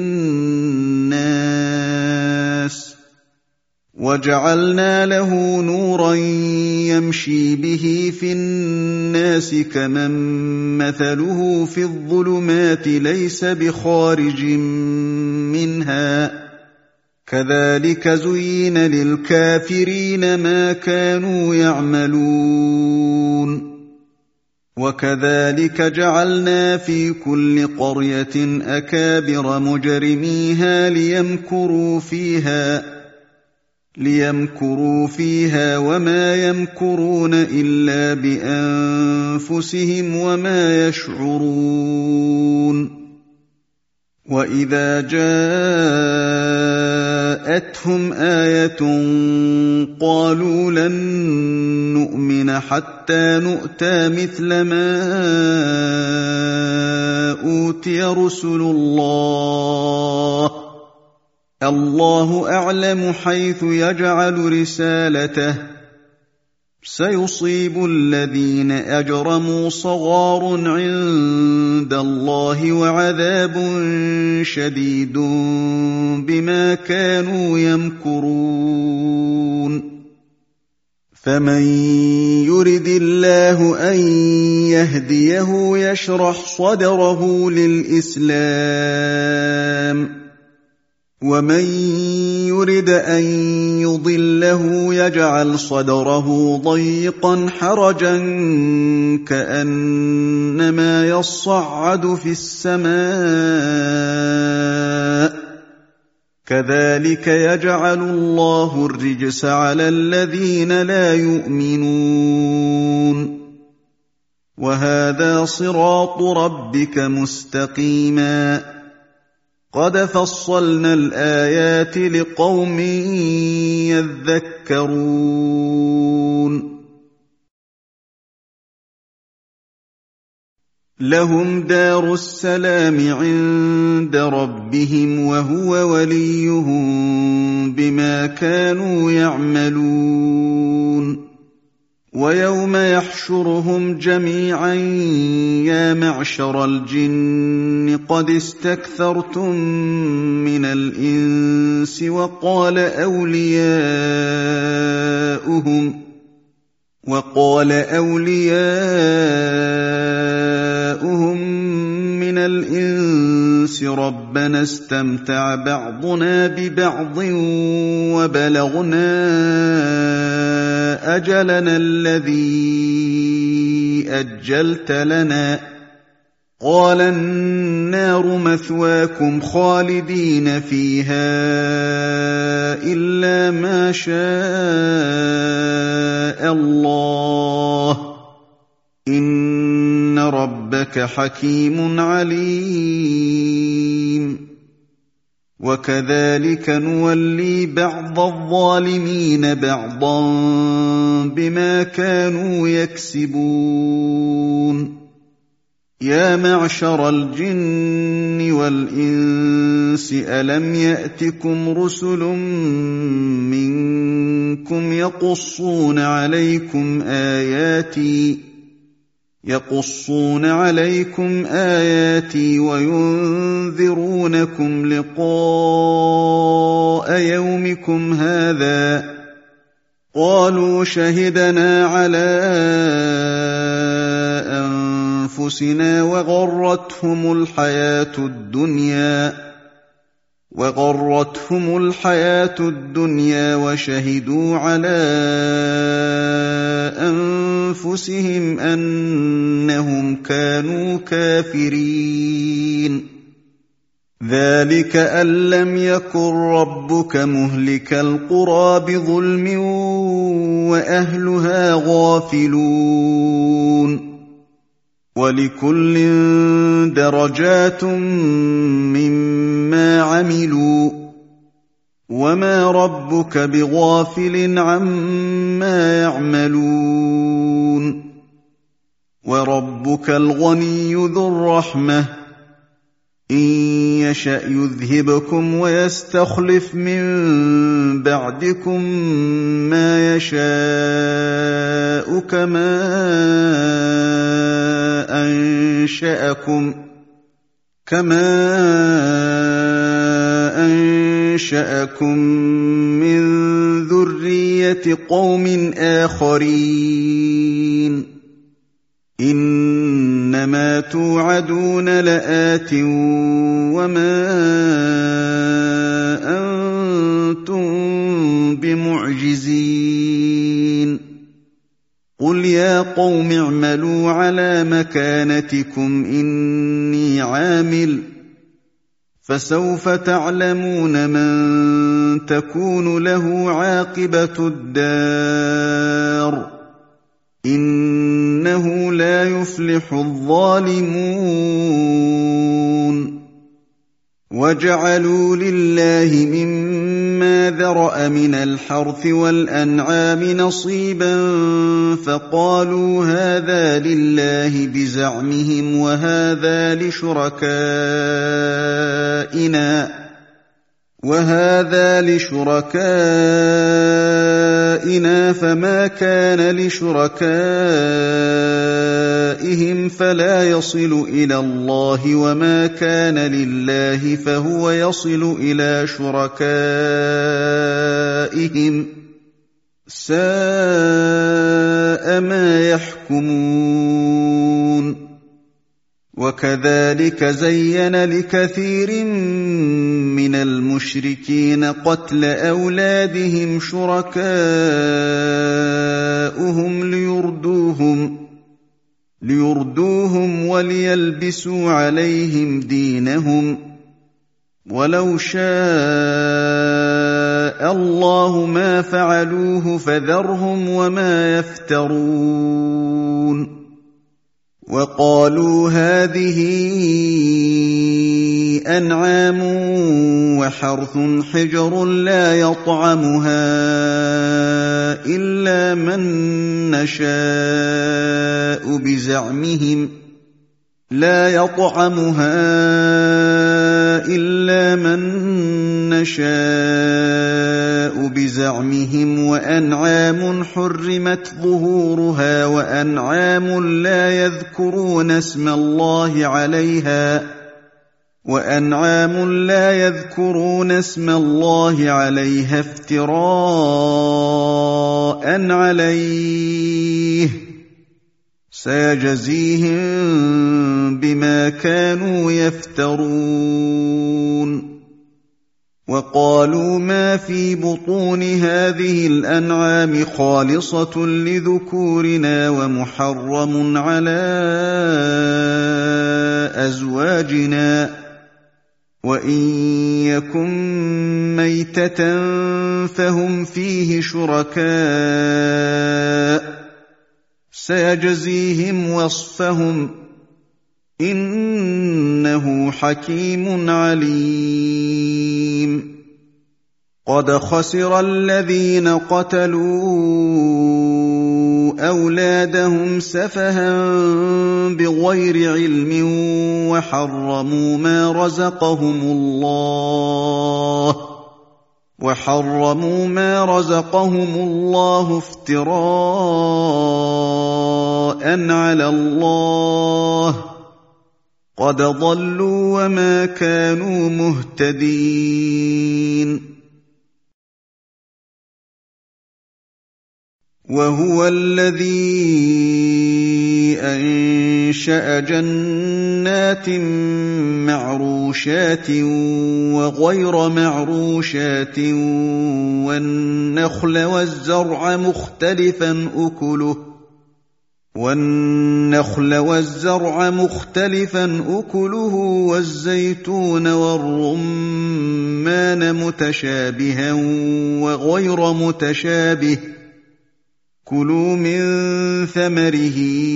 النَّاسِ وَجَعَلْنَا لَهُ نُورًا يَمْشِي بِهِ فِي النَّاسِ كَمَن مَّثَلُهُ فِي الظُّلُمَاتِ لَيْسَ بِخَارِجٍ مِّنْهَا كذلك زين للكافرين ما كانوا يعملون وكذلك جعلنا في كل قرية أكابر مجرميها ليمكروا فيها ليمكروا فيها وما يمكرون إلا بأنفسهم وما يشعرون وإذا جاءتهم آية قالوا لن نؤمن حتى نؤتى مثل ما أوتي رسل الله الله أعلم حيث يجعل رسالته سيصيب الذين أجرموا صغار عند الله وعذاب شديد بما كانوا يمكرون فمن يرد الله أن يهديه يشرح صدره للإسلام ومن يرد أن يضله يجعل صدره ضيقا حرجا كأنما يصعد في السماء كذلك يجعل الله الرجس على الذين لا يؤمنون وهذا صراط ربك مستقيما قد فصلنا الآيات لقوم يذكرون لهم دار السلام عند ربهم وهو وليهم بما كانوا يعملون ويوم يحشرهم جميعا يا معشر الجن قد استكثرتم من الإنس وقال أولياؤهم وقال أولياؤهم من الإنس ربنا استمتع بعضنا ببعض وبلغنا أجلنا الذي أجلت لنا قال النار مثواكم خالدين فيها إلا ما شاء الله إن ربك حكيم عليم وكذلك نولي بعض الظالمين بعضا بما كانوا يكسبون يا معشر الجن والإنس ألم يأتكم رسل منكم يقصون عليكم آياتي يقصون عليكم آياتي وينذرونكم لقاء يومكم هذا قالوا شهدنا على أنفسنا وغرتهم الحياة الدنيا وغرتهم الحياة الدنيا وشهدوا على أنفسهم أنهم كانوا كافرين ذلك أن لم يكن ربك مهلك القرى بظلم وأهلها غافلون ولكل درجات مما عملوا وما ربك بغافل عما يعملون وربك الغني ذو الرحمة إن يشأ يذهبكم ويستخلف من بعدكم ما يشاء كما أنشأكم كما أنشأكم من ذرية قوم آخرين إنما توعدون لآت وما بمعجزين قل يا قوم اعملوا على مكانتكم إني عامل فسوف تعلمون من تكون له عاقبة الدار إنه لا يفلح الظالمون وجعلوا لله مما ذرأ من الحرث والأنعام نصيبا فقالوا هذا لله بزعمهم وهذا لشركائنا وهذا لشركائنا فما كان لشركائهم فلا يصل إلى الله وما كان لله فهو يصل إلى شركائهم ساء ما يحكمون وكذلك زين لكثير من المشركين قتل أولادهم شركاؤهم ليردوهم ليردوهم وليلبسوا عليهم دينهم ولو شاء الله ما فعلوه فذرهم وما يفترون وقالوا هذه أنعام وحرث حجر لا يطعمها إلا من نشاء بزعمهم لا يطعمها إلا من نشاء بزعمهم وأنعام حرمت ظهورها وأنعام لا يذكرون اسم الله عليها وأنعام لا يذكرون اسم الله عليها افتراء عليه سيجزيهم بما كانوا يفترون وقالوا ما في بطون هذه الأنعام خالصة لذكورنا ومحرم على أزواجنا وإن يكن ميتة فهم فيه شركاء سيجزيهم وصفهم إنه حكيم عليم قد خسر الذين قتلوا أولادهم سفها بغير علم وحرموا ما رزقهم الله وحرموا ما رزقهم الله افتراء على الله قد ضلوا وما كانوا مهتدين وهو الذي أنشأ جنات معروشات وغير معروشات والنخل والزرع مختلفا أكله والنخل والزرع مختلفا أكله والزيتون والرمان متشابها وغير متشابه كلوا من ثمره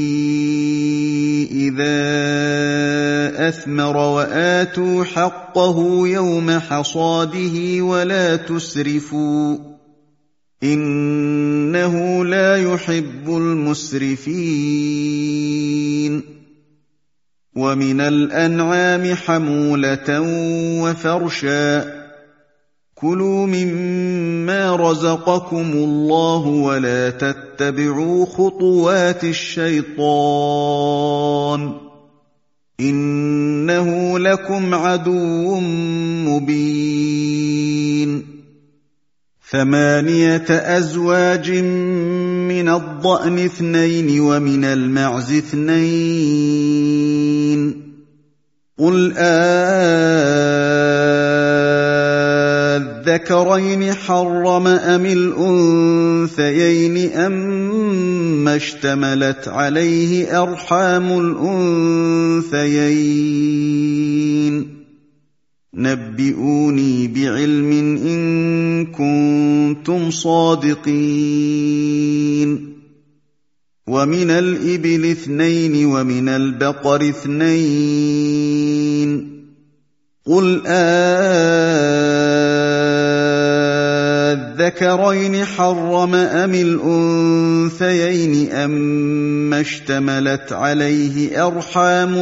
إذا أثمر وآتوا حقه يوم حصاده ولا تسرفوا إنه لا يحب المسرفين ومن الأنعام حمولة وفرشا كلوا مما رزقكم الله ولا تتبعوا خطوات الشيطان إنه لكم عدو مبين ثمانية أزواج من الضأن اثنين ومن المعز اثنين قل آه أَذَكَرَيْنِ حَرَّمَ أَمِ الْأُنثَيَيْنِ أَمَّا اشْتَمَلَتْ عَلَيْهِ أَرْحَامُ الْأُنثَيَيْنِ نَبِّئُونِي بِعِلْمٍ إِن كُنتُمْ صَادِقِينَ وَمِنَ الْإِبِلِ اثْنَيْنِ وَمِنَ الْبَقَرِ اثْنَيْنِ قُلْ آلذَّكَرَيْنِ حَرَّمَ أَمِ الْأُنثَيَيْنِ أَمَّا اشْتَمَلَتْ عَلَيْهِ أَرْحَامُ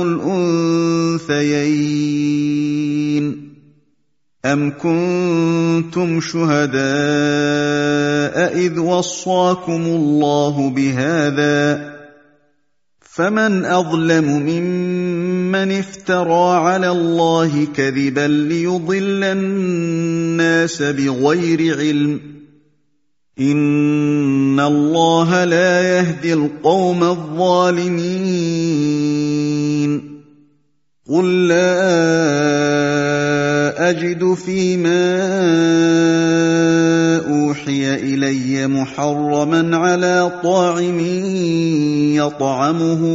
الْأُنثَيَيْنِ أَمْ كُنتُمْ شُهَدَاءَ إِذْ وَصَّاكُمُ اللَّهُ بِهَٰذَا فَمَنْ أَظْلَمُ مِمَّنِ افْتَرَىٰ عَلَى اللَّهِ كَذِبًا لِّيُضِلَّ النَّاسَ بِغَيْرِ عِلْمٍ ۗ إِنَّ اللَّهَ لَا يَهْدِي الْقَوْمَ الظَّالِمِينَ قُل لَّا أَجِدُ فِيمَا أُوحِيَ إِلَيَّ مُحَرَّمًا عَلَىٰ طَاعِمٍ يَطْعَمُهُ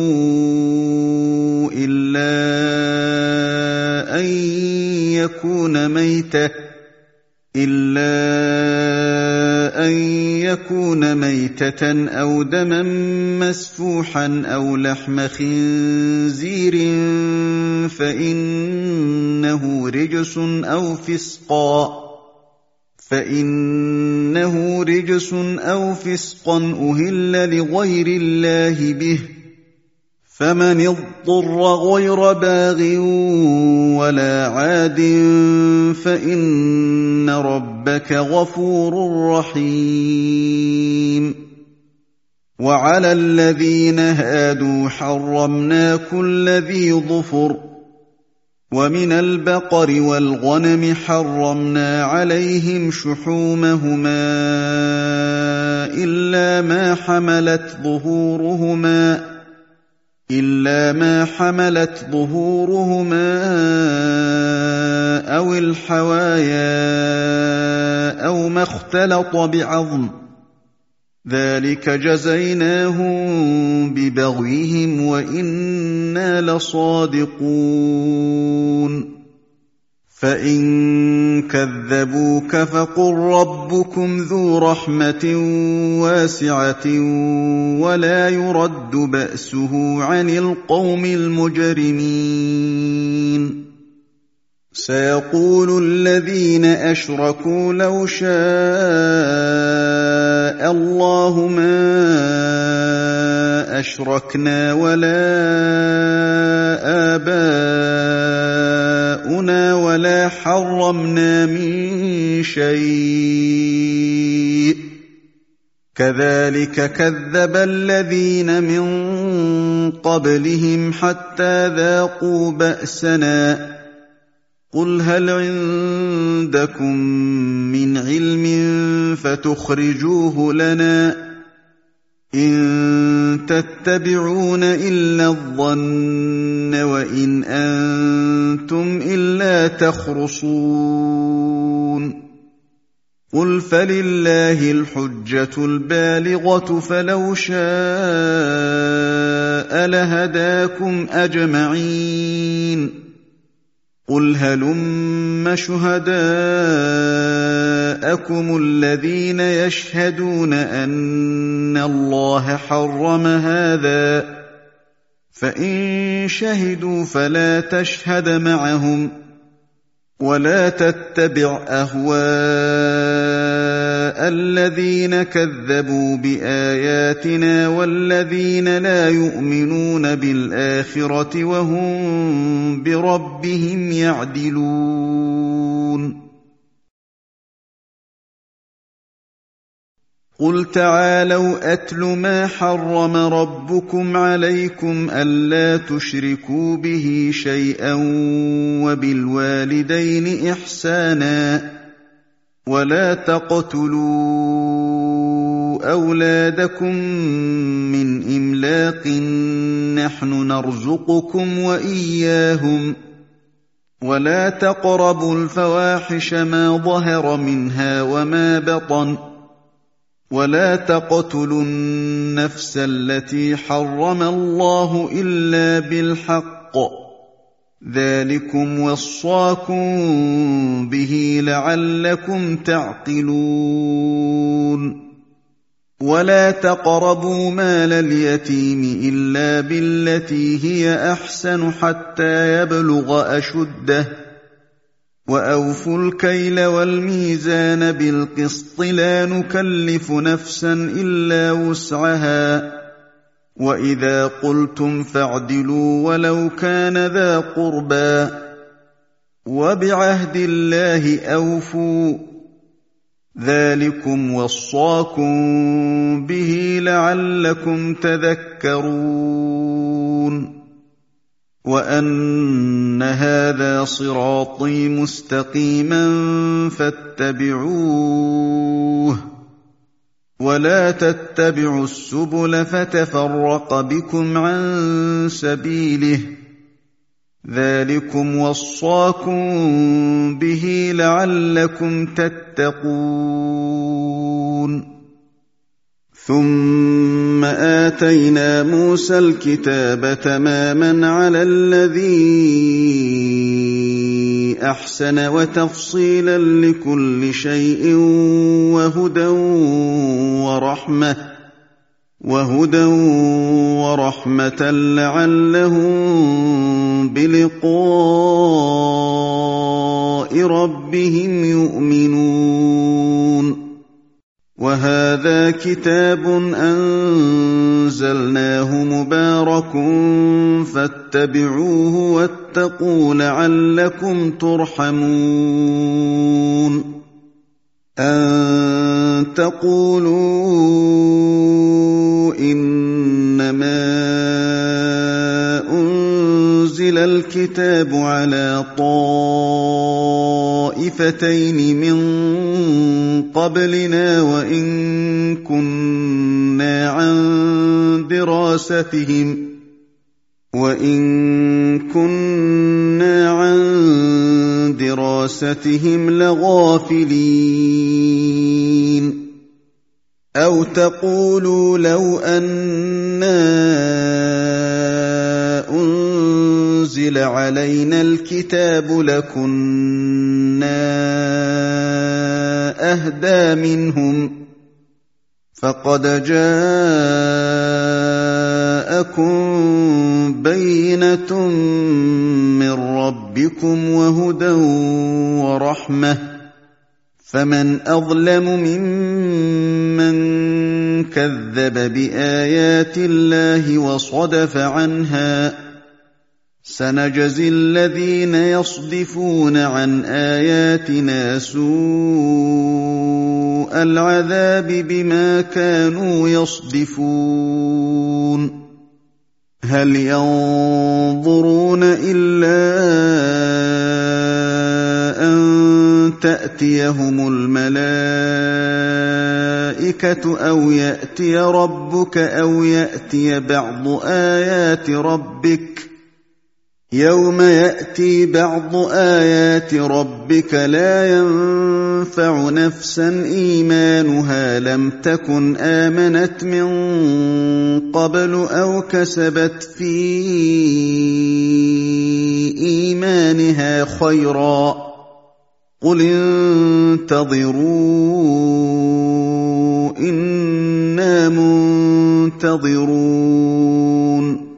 إِلَّا أَن يَكُونَ مَيْتَةً إِلَّا أَن يَكُونَ مَيْتَةً أَوْ دَمًا مَّسْفُوحًا أَوْ لَحْمَ خِنزِيرٍ فَإِنَّهُ رِجْسٌ أَوْ فِسْقًا فَإِنَّهُ رِجْسٌ أَوْ فِسْقًا أُهِلَّ لِغَيْرِ اللَّهِ بِهِ ۚ فَمَنِ اضْطُرَّ غَيْرَ بَاغٍ وَلَا عَادٍ فَإِنَّ رَبَّكَ غَفُورٌ رَّحِيمٌ وَعَلَى الَّذِينَ هَادُوا حَرَّمْنَا كُلَّ ذِي ظُفُرٍ ۖ وَمِنَ الْبَقَرِ وَالْغَنَمِ حَرَّمْنَا عَلَيْهِمْ شُحُومَهُمَا إِلَّا مَا حَمَلَتْ ظُهُورُهُمَا إِلَّا مَا حَمَلَتْ ظُهُورُهُمَا أَوِ الْحَوَايَا أَوْ مَا اخْتَلَطَ بِعَظْمٍ ۚ ذَٰلِكَ جَزَيْنَاهُم بِبَغْيِهِمْ وَإِنَّا لَصَادِقُونَ فَإِن كَذَّبُوكَ فَقُل رَّبُّكُمْ ذُو رَحْمَةٍ وَاسِعَةٍ وَلَا يُرَدُّ بَأْسُهُ عَنِ الْقَوْمِ الْمُجْرِمِينَ سَيَقُولُ الَّذِينَ أَشْرَكُوا لَوْ شَاءَ اللَّهُ مَا أَشْرَكْنَا وَلَا آبَاؤُنَا وَلَا حَرَّمْنَا مِن شَيْءٍ ۚ كَذَٰلِكَ كَذَّبَ الَّذِينَ مِن قَبْلِهِمْ حَتَّىٰ ذَاقُوا بَأْسَنَا ۗ قُلْ هَلْ عِندَكُم مِّنْ عِلْمٍ فَتُخْرِجُوهُ لَنَا ۖ إِن تَتَّبِعُونَ إِلَّا الظَّنَّ وَإِنْ أَنتُمْ إِلَّا تَخْرُصُونَ قُلْ فَلِلَّهِ الْحُجَّةُ الْبَالِغَةُ فَلَوْ شَاءَ لَهَدَاكُمْ أَجْمَعِينَ قُلْ هَلُمَّ شُهَدَاءَكُمُ الَّذِينَ يَشْهَدُونَ أَنَّ اللَّهَ حَرَّمَ هَٰذَا ۖ فَإِن شَهِدُوا فَلَا تَشْهَدْ مَعَهُمْ ۖ وَلَا تَتَّبِعْ أَهْوَاءَ الَّذِينَ كَذَّبُوا بِآيَاتِنَا وَالَّذِينَ لَا يُؤْمِنُونَ بِالْآخِرَةِ وَهُم بِرَبِّهِمْ يَعْدِلُونَ قُلْ تَعَالَوْا أَتْلُ مَا حَرَّمَ رَبُّكُمْ عَلَيْكُمْ أَلَّا تُشْرِكُوا بِهِ شَيْئًا وَبِالْوَالِدَيْنِ إِحْسَانًا ۖ وَلَا تَقْتُلُوا أَوْلَادَكُم مِّنْ إِمْلَاقٍ ۖ نَّحْنُ نَرْزُقُكُمْ وَإِيَّاهُمْ ۖ ولا تقربوا الفواحش ما ظهر منها وما بطن ولا تقتلوا النفس التي حرم الله إلا بالحق ذلكم وصاكم به لعلكم تعقلون ولا تقربوا مال اليتيم إلا بالتي هي أحسن حتى يبلغ أشده وأوفوا الكيل والميزان بالقسط لا نكلف نفسا إلا وسعها وإذا قلتم فاعدلوا ولو كان ذا قربى وبعهد الله أوفوا ذلكم وصاكم به لعلكم تذكرون وأن هذا صراطي مستقيما فاتبعوه ولا تتبعوا السبل فتفرق بكم عن سبيله ذلكم وصاكم به لعلكم تتقون ثم آتينا موسى الكتاب تماما على الذي أحسن وتفصيلا لكل شيء وهدى ورحمة وهدى ورحمة لعلهم بلقاء ربهم يؤمنون وهذا كتاب أنزلناه مبارك فاتبعوه واتقوا لعلكم ترحمون أن تقولوا إنما أنزل الكتاب على طائفتين من قبلنا وإن كنا عن دراستهم وإن كنا عن دراستهم لغافلين أو تقولوا لو أنا أنزل علينا الكتاب لكنا أهدى منهم فقد جاءكم بينة من ربكم وهدى ورحمة فمن أظلم ممن كذب بآيات الله وصدف عنها سنجزي الذين يصدفون عن آياتنا سوء العذاب بما كانوا يصدفون هل ينظرون إلا أن تأتيهم الملائكة أو يأتي ربك أو يأتي بعض آيات ربك يوم يأتي بعض آيات ربك لا ينفع نفسا إيمانها لم تكن آمنت من قبل أو كسبت في إيمانها خيرا قل انتظروا إنا منتظرون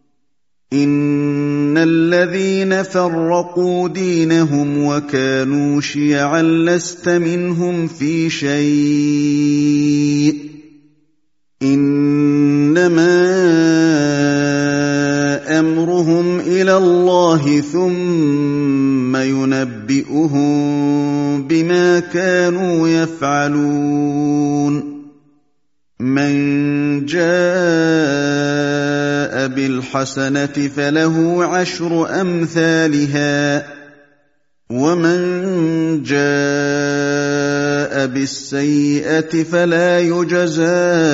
إن الذين فرقوا دينهم وكانوا شيعا لست منهم في شيء إنما أمرهم إلى الله ثم ينبئهم بما كانوا يفعلون من جاء بالحسنة فله عشر أمثالها ومن جاء بالسيئة فلا يجزى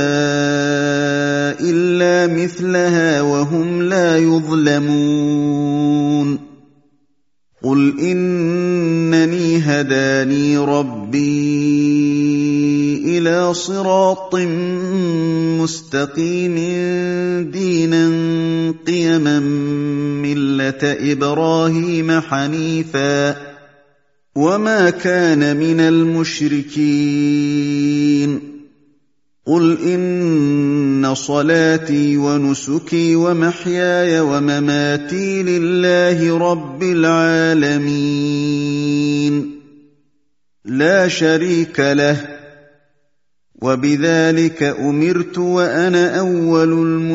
إلا مثلها وهم لا يظلمون قُلْ إِنَّنِي هَدَانِي رَبِّي إِلَىٰ صِرَاطٍ مُّسْتَقِيمٍ دِينًا قِيَمًا مِّلَّةَ إِبْرَاهِيمَ حَنِيفًا وَمَا كَانَ مِنَ الْمُشْرِكِينَ قُلْ إِنَّ صَلَاتِي وَنُسُكِي وَمَحْيَايَ وَمَمَاتِي لِلَّهِ رَبِّ الْعَالَمِينَ لَا شَرِيكَ لَهُ ۖ وَبِذَٰلِكَ أُمِرْتُ وَأَنَا أَوَّلُ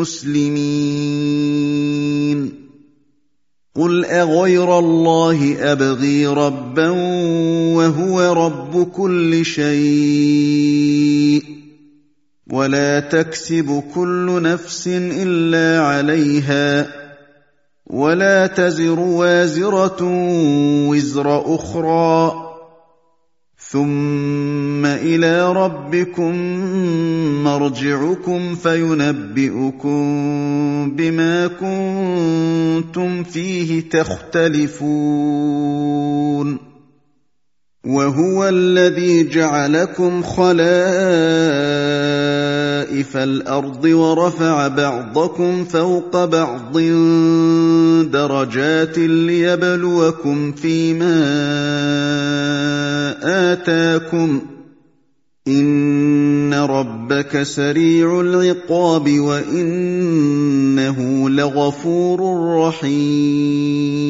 الْمُسْلِمِينَ قُلْ أَغَيْرَ اللَّهِ أَبْغِي رَبًّا وَهُوَ رَبُّ كُلِّ شَيْءٍ وَلَا تَكْسِبُ كُلُّ نَفْسٍ إِلَّا عَلَيْهَا وَلَا تَزِرُ وَازِرَةٌ وِزْرَ أُخْرَىٰ ثُمَّ إِلَىٰ رَبِّكُم مَّرْجِعُكُمْ فَيُنَبِّئُكُم بِمَا كُنتُمْ فِيهِ تَخْتَلِفُونَ وَهُوَ الَّذِي جَعَلَكُمْ خَلَائِفَ الْأَرْضِ وَرَفَعَ بَعْضَكُمْ فَوْقَ بَعْضٍ دَرَجَاتٍ لِّيَبْلُوَكُمْ فِيمَا آتَاكُمْ ۗ إِنَّ رَبَّكَ سَرِيعُ الْعِقَابِ وَإِنَّهُ لَغَفُورٌ رَّحِيمٌ